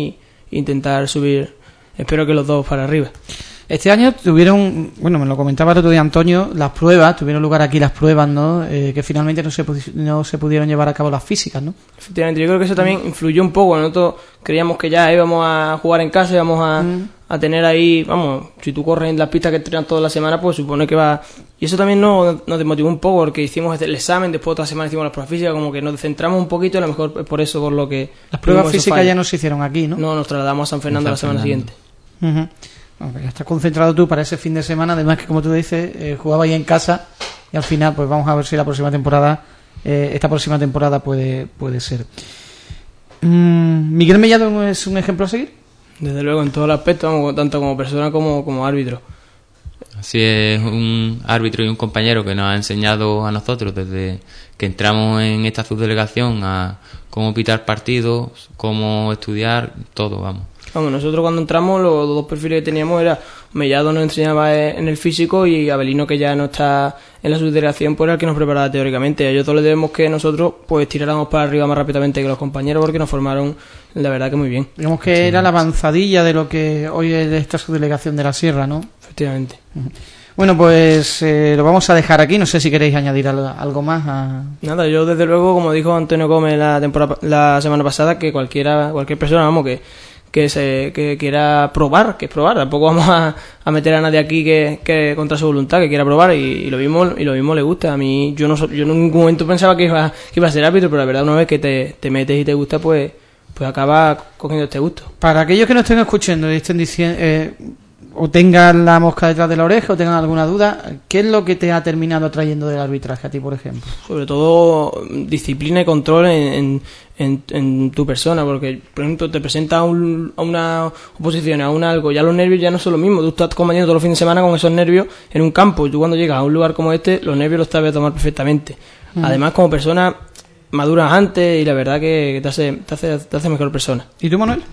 S8: e intentar subir, espero que los dos para arriba.
S2: Este año tuvieron, bueno, me lo comentaba el otro día Antonio, las pruebas, tuvieron lugar aquí las pruebas, ¿no? Eh, que finalmente no se, pudi- no se pudieron llevar a cabo las físicas, ¿no?
S8: Efectivamente, yo creo que eso también influyó un poco. Nosotros creíamos que ya íbamos a jugar en casa, íbamos a, mm. a tener ahí, vamos, si tú corres en las pistas que entrenan toda la semana, pues supone que va... Y eso también nos, nos desmotivó un poco, porque hicimos el examen, después otra semana hicimos las pruebas físicas, como que nos centramos un poquito, a lo mejor es por eso, por lo que...
S2: Las pruebas físicas ya no se hicieron aquí, ¿no?
S8: No, nos trasladamos a San Fernando
S9: San
S8: la semana
S9: Fernando.
S8: siguiente.
S2: Uh-huh. Bueno, ya estás concentrado tú para ese fin de semana, además que como tú dices, eh, jugaba ahí en casa y al final pues vamos a ver si la próxima temporada, eh, esta próxima temporada puede, puede ser. Mm, ¿Miguel Mellado es un ejemplo a seguir?
S8: Desde luego, en todos los aspectos, vamos, tanto como persona como, como árbitro.
S9: Así es, un árbitro y un compañero que nos ha enseñado a nosotros desde que entramos en esta subdelegación a cómo pitar partidos, cómo estudiar, todo, vamos.
S8: Vamos, nosotros cuando entramos los dos perfiles que teníamos era Mellado nos enseñaba en el físico y Abelino, que ya no está en la subdelegación, pues era el que nos preparaba teóricamente. A ellos todos les debemos que nosotros pues tiráramos para arriba más rápidamente que los compañeros, porque nos formaron la verdad que muy bien.
S2: Digamos que
S9: Sí.
S2: era la avanzadilla de lo que hoy es esta subdelegación de la Sierra, ¿no?
S8: Efectivamente.
S2: Bueno, pues eh, lo vamos a dejar aquí. No sé si queréis añadir algo, algo más a...
S8: Nada, yo desde luego, como dijo Antonio Gómez la temporada la semana pasada, que cualquiera cualquier persona, vamos, que que se que quiera probar, que es probar, tampoco vamos a, a meter a nadie aquí que, que contra su voluntad, que quiera probar, y, y lo mismo y lo mismo le gusta. A mí yo no so- yo en ningún momento pensaba que iba que iba a ser árbitro, pero la verdad una vez que te, te metes y te gusta, pues pues acaba cogiendo este gusto.
S2: Para aquellos que no estén escuchando y estén diciendo, eh, o tengan la mosca detrás de la oreja o tengan alguna duda, ¿qué es lo que te ha terminado atrayendo del arbitraje a ti, por ejemplo?
S8: Sobre todo disciplina y control en, en, en, en tu persona, porque por ejemplo te presentas a, un, a una oposición, a un algo, ya los nervios ya no son lo mismo. Tú estás combatiendo todos los fines de semana con esos nervios en un campo, y tú cuando llegas a un lugar como este, los nervios los sabes tomar perfectamente. Mm. Además, como persona maduras antes, y la verdad que te hace, te hace, te hace mejor persona.
S2: ¿Y tú, Manuel?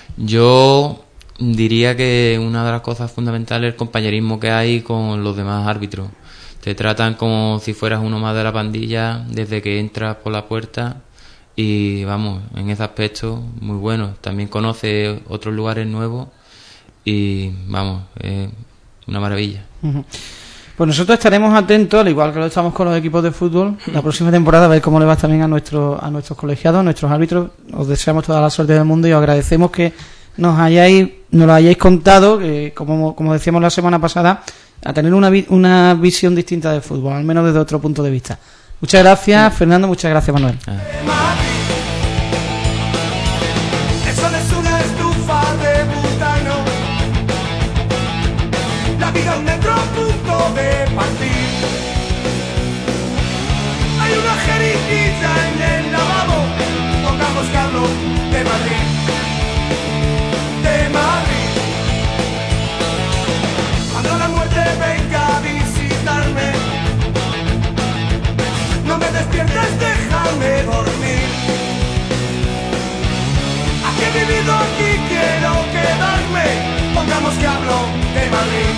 S9: Yo diría que una de las cosas fundamentales es el compañerismo que hay con los demás árbitros. Te tratan como si fueras uno más de la pandilla desde que entras por la puerta, y vamos, en ese aspecto muy bueno. También conoces otros lugares nuevos y vamos, es una maravilla.
S2: Uh-huh. Pues nosotros estaremos atentos, al igual que lo estamos con los equipos de fútbol, la próxima temporada, a ver cómo le va también a, nuestro, a nuestros colegiados, a nuestros árbitros. Os deseamos toda la suerte del mundo y os agradecemos que nos hayáis nos lo hayáis contado, que como, como decíamos la semana pasada, a tener una, vi- una visión distinta del fútbol, al menos desde otro punto de vista. Muchas gracias, Fernando, muchas gracias, Manuel.
S9: Ah.
S7: El sol es una estufa de butano, la vida un metro punto de partir. Hay una jeringuilla en el lavabo, pongamos que hablo de Madrid, de Madrid. Cuando la muerte venga a visitarme, no me despiertes, déjame dormir. Aquí he vivido, aquí quiero quedarme. Pongamos que hablo de Madrid,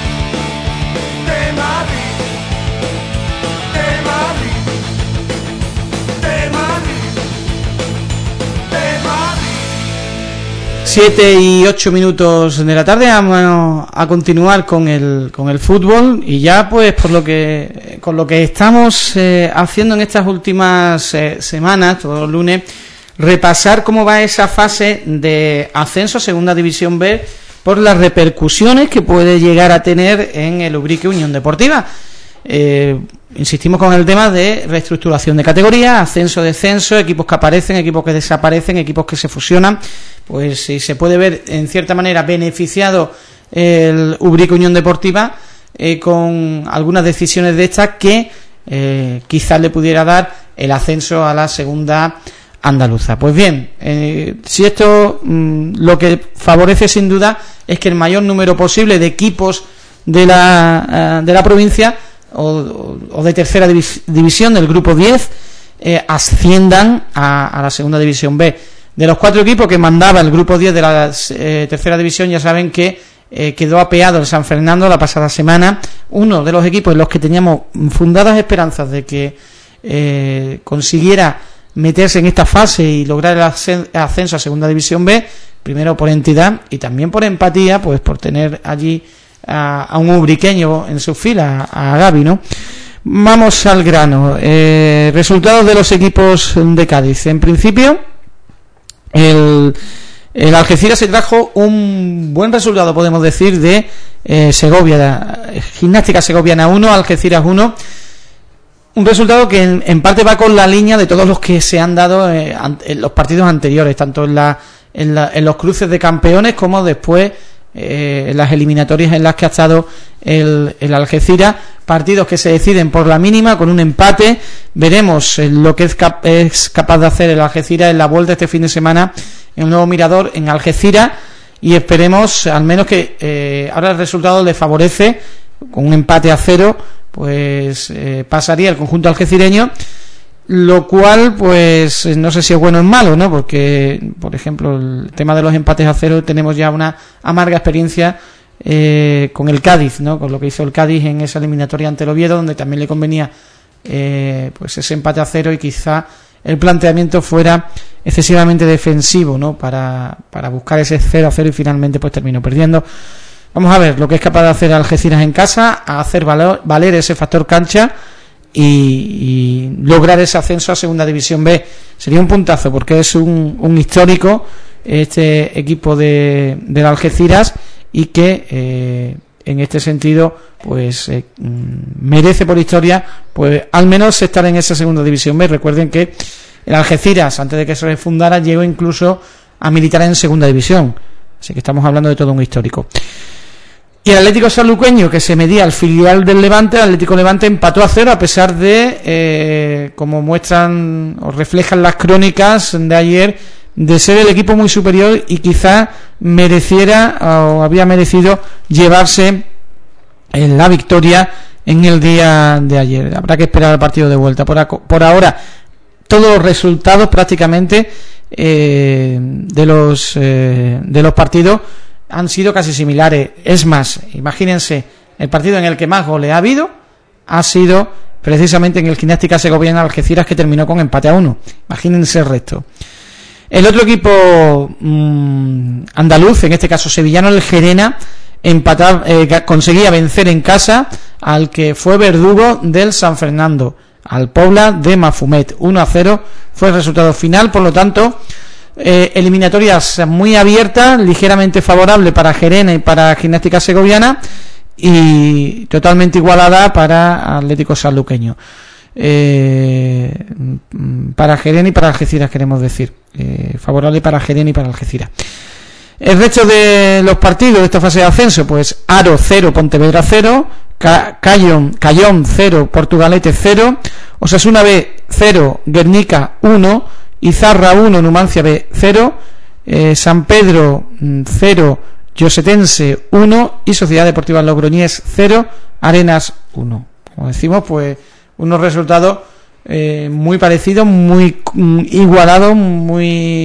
S7: de Madrid, de Madrid, de Madrid, de Madrid.
S2: Siete y ocho minutos de la tarde, vamos a continuar con el con el fútbol, y ya pues por lo que con lo que estamos eh, haciendo en estas últimas eh, semanas, todos los lunes, repasar cómo va esa fase de ascenso a Segunda División B por las repercusiones que puede llegar a tener en el Ubrique Unión Deportiva. Eh, insistimos con el tema de reestructuración de categoría, ascenso, descenso, equipos que aparecen, equipos que desaparecen, equipos que se fusionan. Pues si se puede ver en cierta manera beneficiado el Ubrique Unión Deportiva eh, con algunas decisiones de estas que eh, quizás le pudiera dar el ascenso a la segunda andaluza. Pues bien, eh, si esto mmm, lo que favorece sin duda es que el mayor número posible de equipos de la, uh, de la provincia o, o de tercera divis- división del grupo diez eh, asciendan a, a la segunda división B. De los cuatro equipos que mandaba el grupo diez de la eh, tercera división, ya saben que eh, quedó apeado el San Fernando la pasada semana, uno de los equipos en los que teníamos fundadas esperanzas de que eh, consiguiera meterse en esta fase y lograr el ascenso a Segunda División B, primero por entidad y también por empatía, pues por tener allí a, a un ubriqueño en sus filas, a, a Gaby, ¿no? Vamos al grano. Eh, resultados de los equipos de Cádiz. En principio, el, el Algeciras se trajo un buen resultado, podemos decir, de eh, Segovia, de Gimnástica Segoviana uno, Algeciras uno. Un resultado que en, en parte va con la línea de todos los que se han dado eh, en los partidos anteriores, tanto en, la, en, la, en los cruces de campeones como después eh, en las eliminatorias en las que ha estado el, el Algeciras. Partidos que se deciden por la mínima con un empate. Veremos lo que es, cap- es capaz de hacer el Algeciras en la vuelta este fin de semana en un nuevo Mirador en Algeciras, y esperemos al menos que eh, ahora el resultado le favorece. Con un empate a cero pues eh, pasaría el conjunto algecireño, lo cual pues no sé si es bueno o es malo, ¿no? Porque por ejemplo el tema de los empates a cero tenemos ya una amarga experiencia eh, con el Cádiz, ¿no? Con lo que hizo el Cádiz en esa eliminatoria ante el Oviedo, donde también le convenía eh, pues ese empate a cero y quizá el planteamiento fuera excesivamente defensivo, ¿no? Para, para buscar ese cero a cero y finalmente pues terminó perdiendo. Vamos a ver lo que es capaz de hacer Algeciras en casa, a hacer valor, valer ese factor cancha y, y lograr ese ascenso a Segunda División B. Sería un puntazo porque es un, un histórico este equipo de, de Algeciras, y que eh, en este sentido pues eh, merece por historia pues al menos estar en esa Segunda División B. Recuerden que el Algeciras, antes de que se refundara, llegó incluso a militar en Segunda División, así que estamos hablando de todo un histórico. Y el Atlético Sanluqueño, que se medía al filial del Levante, el Atlético Levante empató a cero, a pesar de, eh, como muestran o reflejan las crónicas de ayer, de ser el equipo muy superior y quizá mereciera o había merecido llevarse en la victoria en el día de ayer. Habrá que esperar al partido de vuelta. Por, a, por ahora, todos los resultados prácticamente eh, de los eh, de los partidos han sido casi similares. Es más, imagínense, el partido en el que más goles ha habido ha sido precisamente en el Gimnástica Segoviana Algeciras, que terminó con empate a uno. Imagínense el resto. El otro equipo mmm, andaluz, en este caso sevillano, el Gerena, empatar, eh, conseguía vencer en casa al que fue verdugo del San Fernando, al Pobla de Mafumet. uno a cero fue el resultado final, por lo tanto eh, eliminatorias muy abiertas, ligeramente favorable para Gerena y para Gimnástica Segoviana, y totalmente igualada para Atlético Sanluqueño. Eh, para Gerena y para Algeciras, queremos decir, eh, favorable para Gerena y para Algeciras. El resto de los partidos de esta fase de ascenso, pues Aro cero, Pontevedra cero, Cayón, Cayón cero, Portugalete cero, Osasuna B cero, Guernica uno, Izarra uno, Numancia B cero, eh, San Pedro cero, Llosetense uno y Sociedad Deportiva Logroñés cero, Arenas uno. Como decimos, pues unos resultados eh, muy parecidos, muy mm, igualados, muy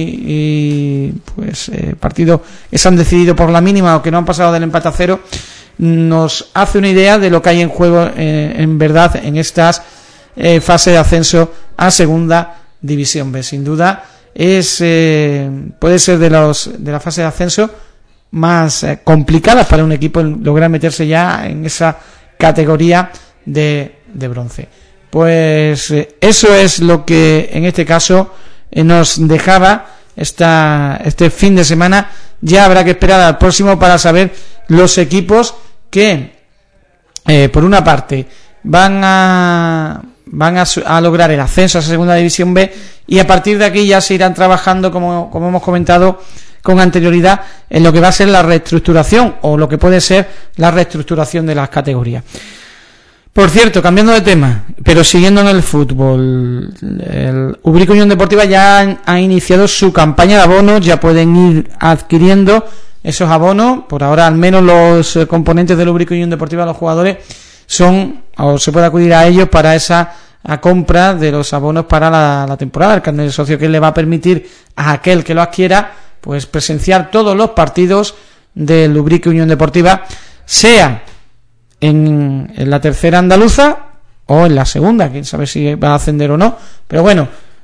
S2: y, pues eh, partidos que se han decidido por la mínima o que no han pasado del empate a cero. Nos hace una idea de lo que hay en juego eh, en verdad en estas eh, fases de ascenso a Segunda División B. Sin duda es eh, puede ser de los de la fase de ascenso más eh, complicadas para un equipo lograr meterse ya en esa categoría de, de bronce. Pues eh, eso es lo que en este caso eh, nos dejaba esta, este fin de semana. Ya habrá que esperar al próximo para saber los equipos que eh, por una parte van a van a, a lograr el ascenso a Segunda División B, y a partir de aquí ya se irán trabajando, como, como hemos comentado con anterioridad, en lo que va a ser la reestructuración o lo que puede ser la reestructuración de las categorías. Por cierto, cambiando de tema, pero siguiendo en el fútbol, el Ubrique Unión Deportiva ya ha, ha iniciado su campaña de abonos, ya pueden ir adquiriendo esos abonos. Por ahora, al menos los eh, componentes del Ubrique Unión Deportiva, los jugadores, son, o se puede acudir a ellos para esa a compra de los abonos para la, la temporada, el carnet de socio, que le va a permitir a aquel que lo adquiera pues presenciar todos los partidos del Ubrique Unión Deportiva, sea en, en la tercera andaluza o en la segunda, quién sabe si va a ascender o no, pero bueno,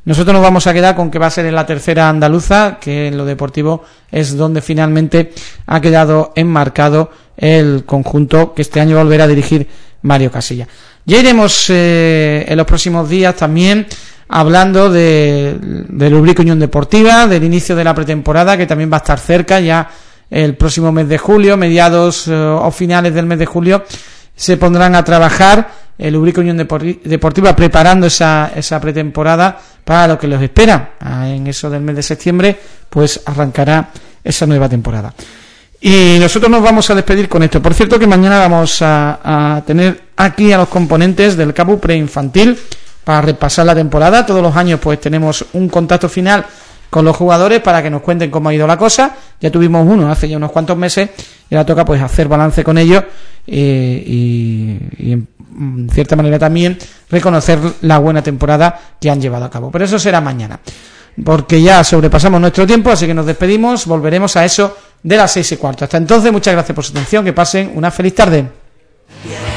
S2: Nosotros nos vamos a quedar con que va a ser en la tercera andaluza, que en lo deportivo es donde finalmente ha quedado enmarcado el conjunto que este año volverá a dirigir Mario Casillas. Ya iremos eh, en los próximos días también hablando de, del Ubrique Unión Deportiva, del inicio de la pretemporada, que también va a estar cerca ya el próximo mes de julio, mediados eh, o finales del mes de julio, se pondrán a trabajar el Ubrique Unión Deportiva preparando esa, esa pretemporada para lo que los espera. En eso del mes de septiembre pues arrancará esa nueva temporada. Y nosotros nos vamos a despedir con esto. Por cierto que mañana vamos a, a tener aquí a los componentes del CAPU preinfantil para repasar la temporada. Todos los años pues tenemos un contacto final con los jugadores para que nos cuenten cómo ha ido la cosa. Ya tuvimos uno hace ya unos cuantos meses y ahora toca pues hacer balance con ellos eh, y, y en cierta manera también reconocer la buena temporada que han llevado a cabo. Pero eso será mañana, porque ya sobrepasamos nuestro tiempo, así que nos despedimos. Volveremos a eso de las seis y cuarto. Hasta entonces, muchas gracias por su atención, que pasen una feliz tarde.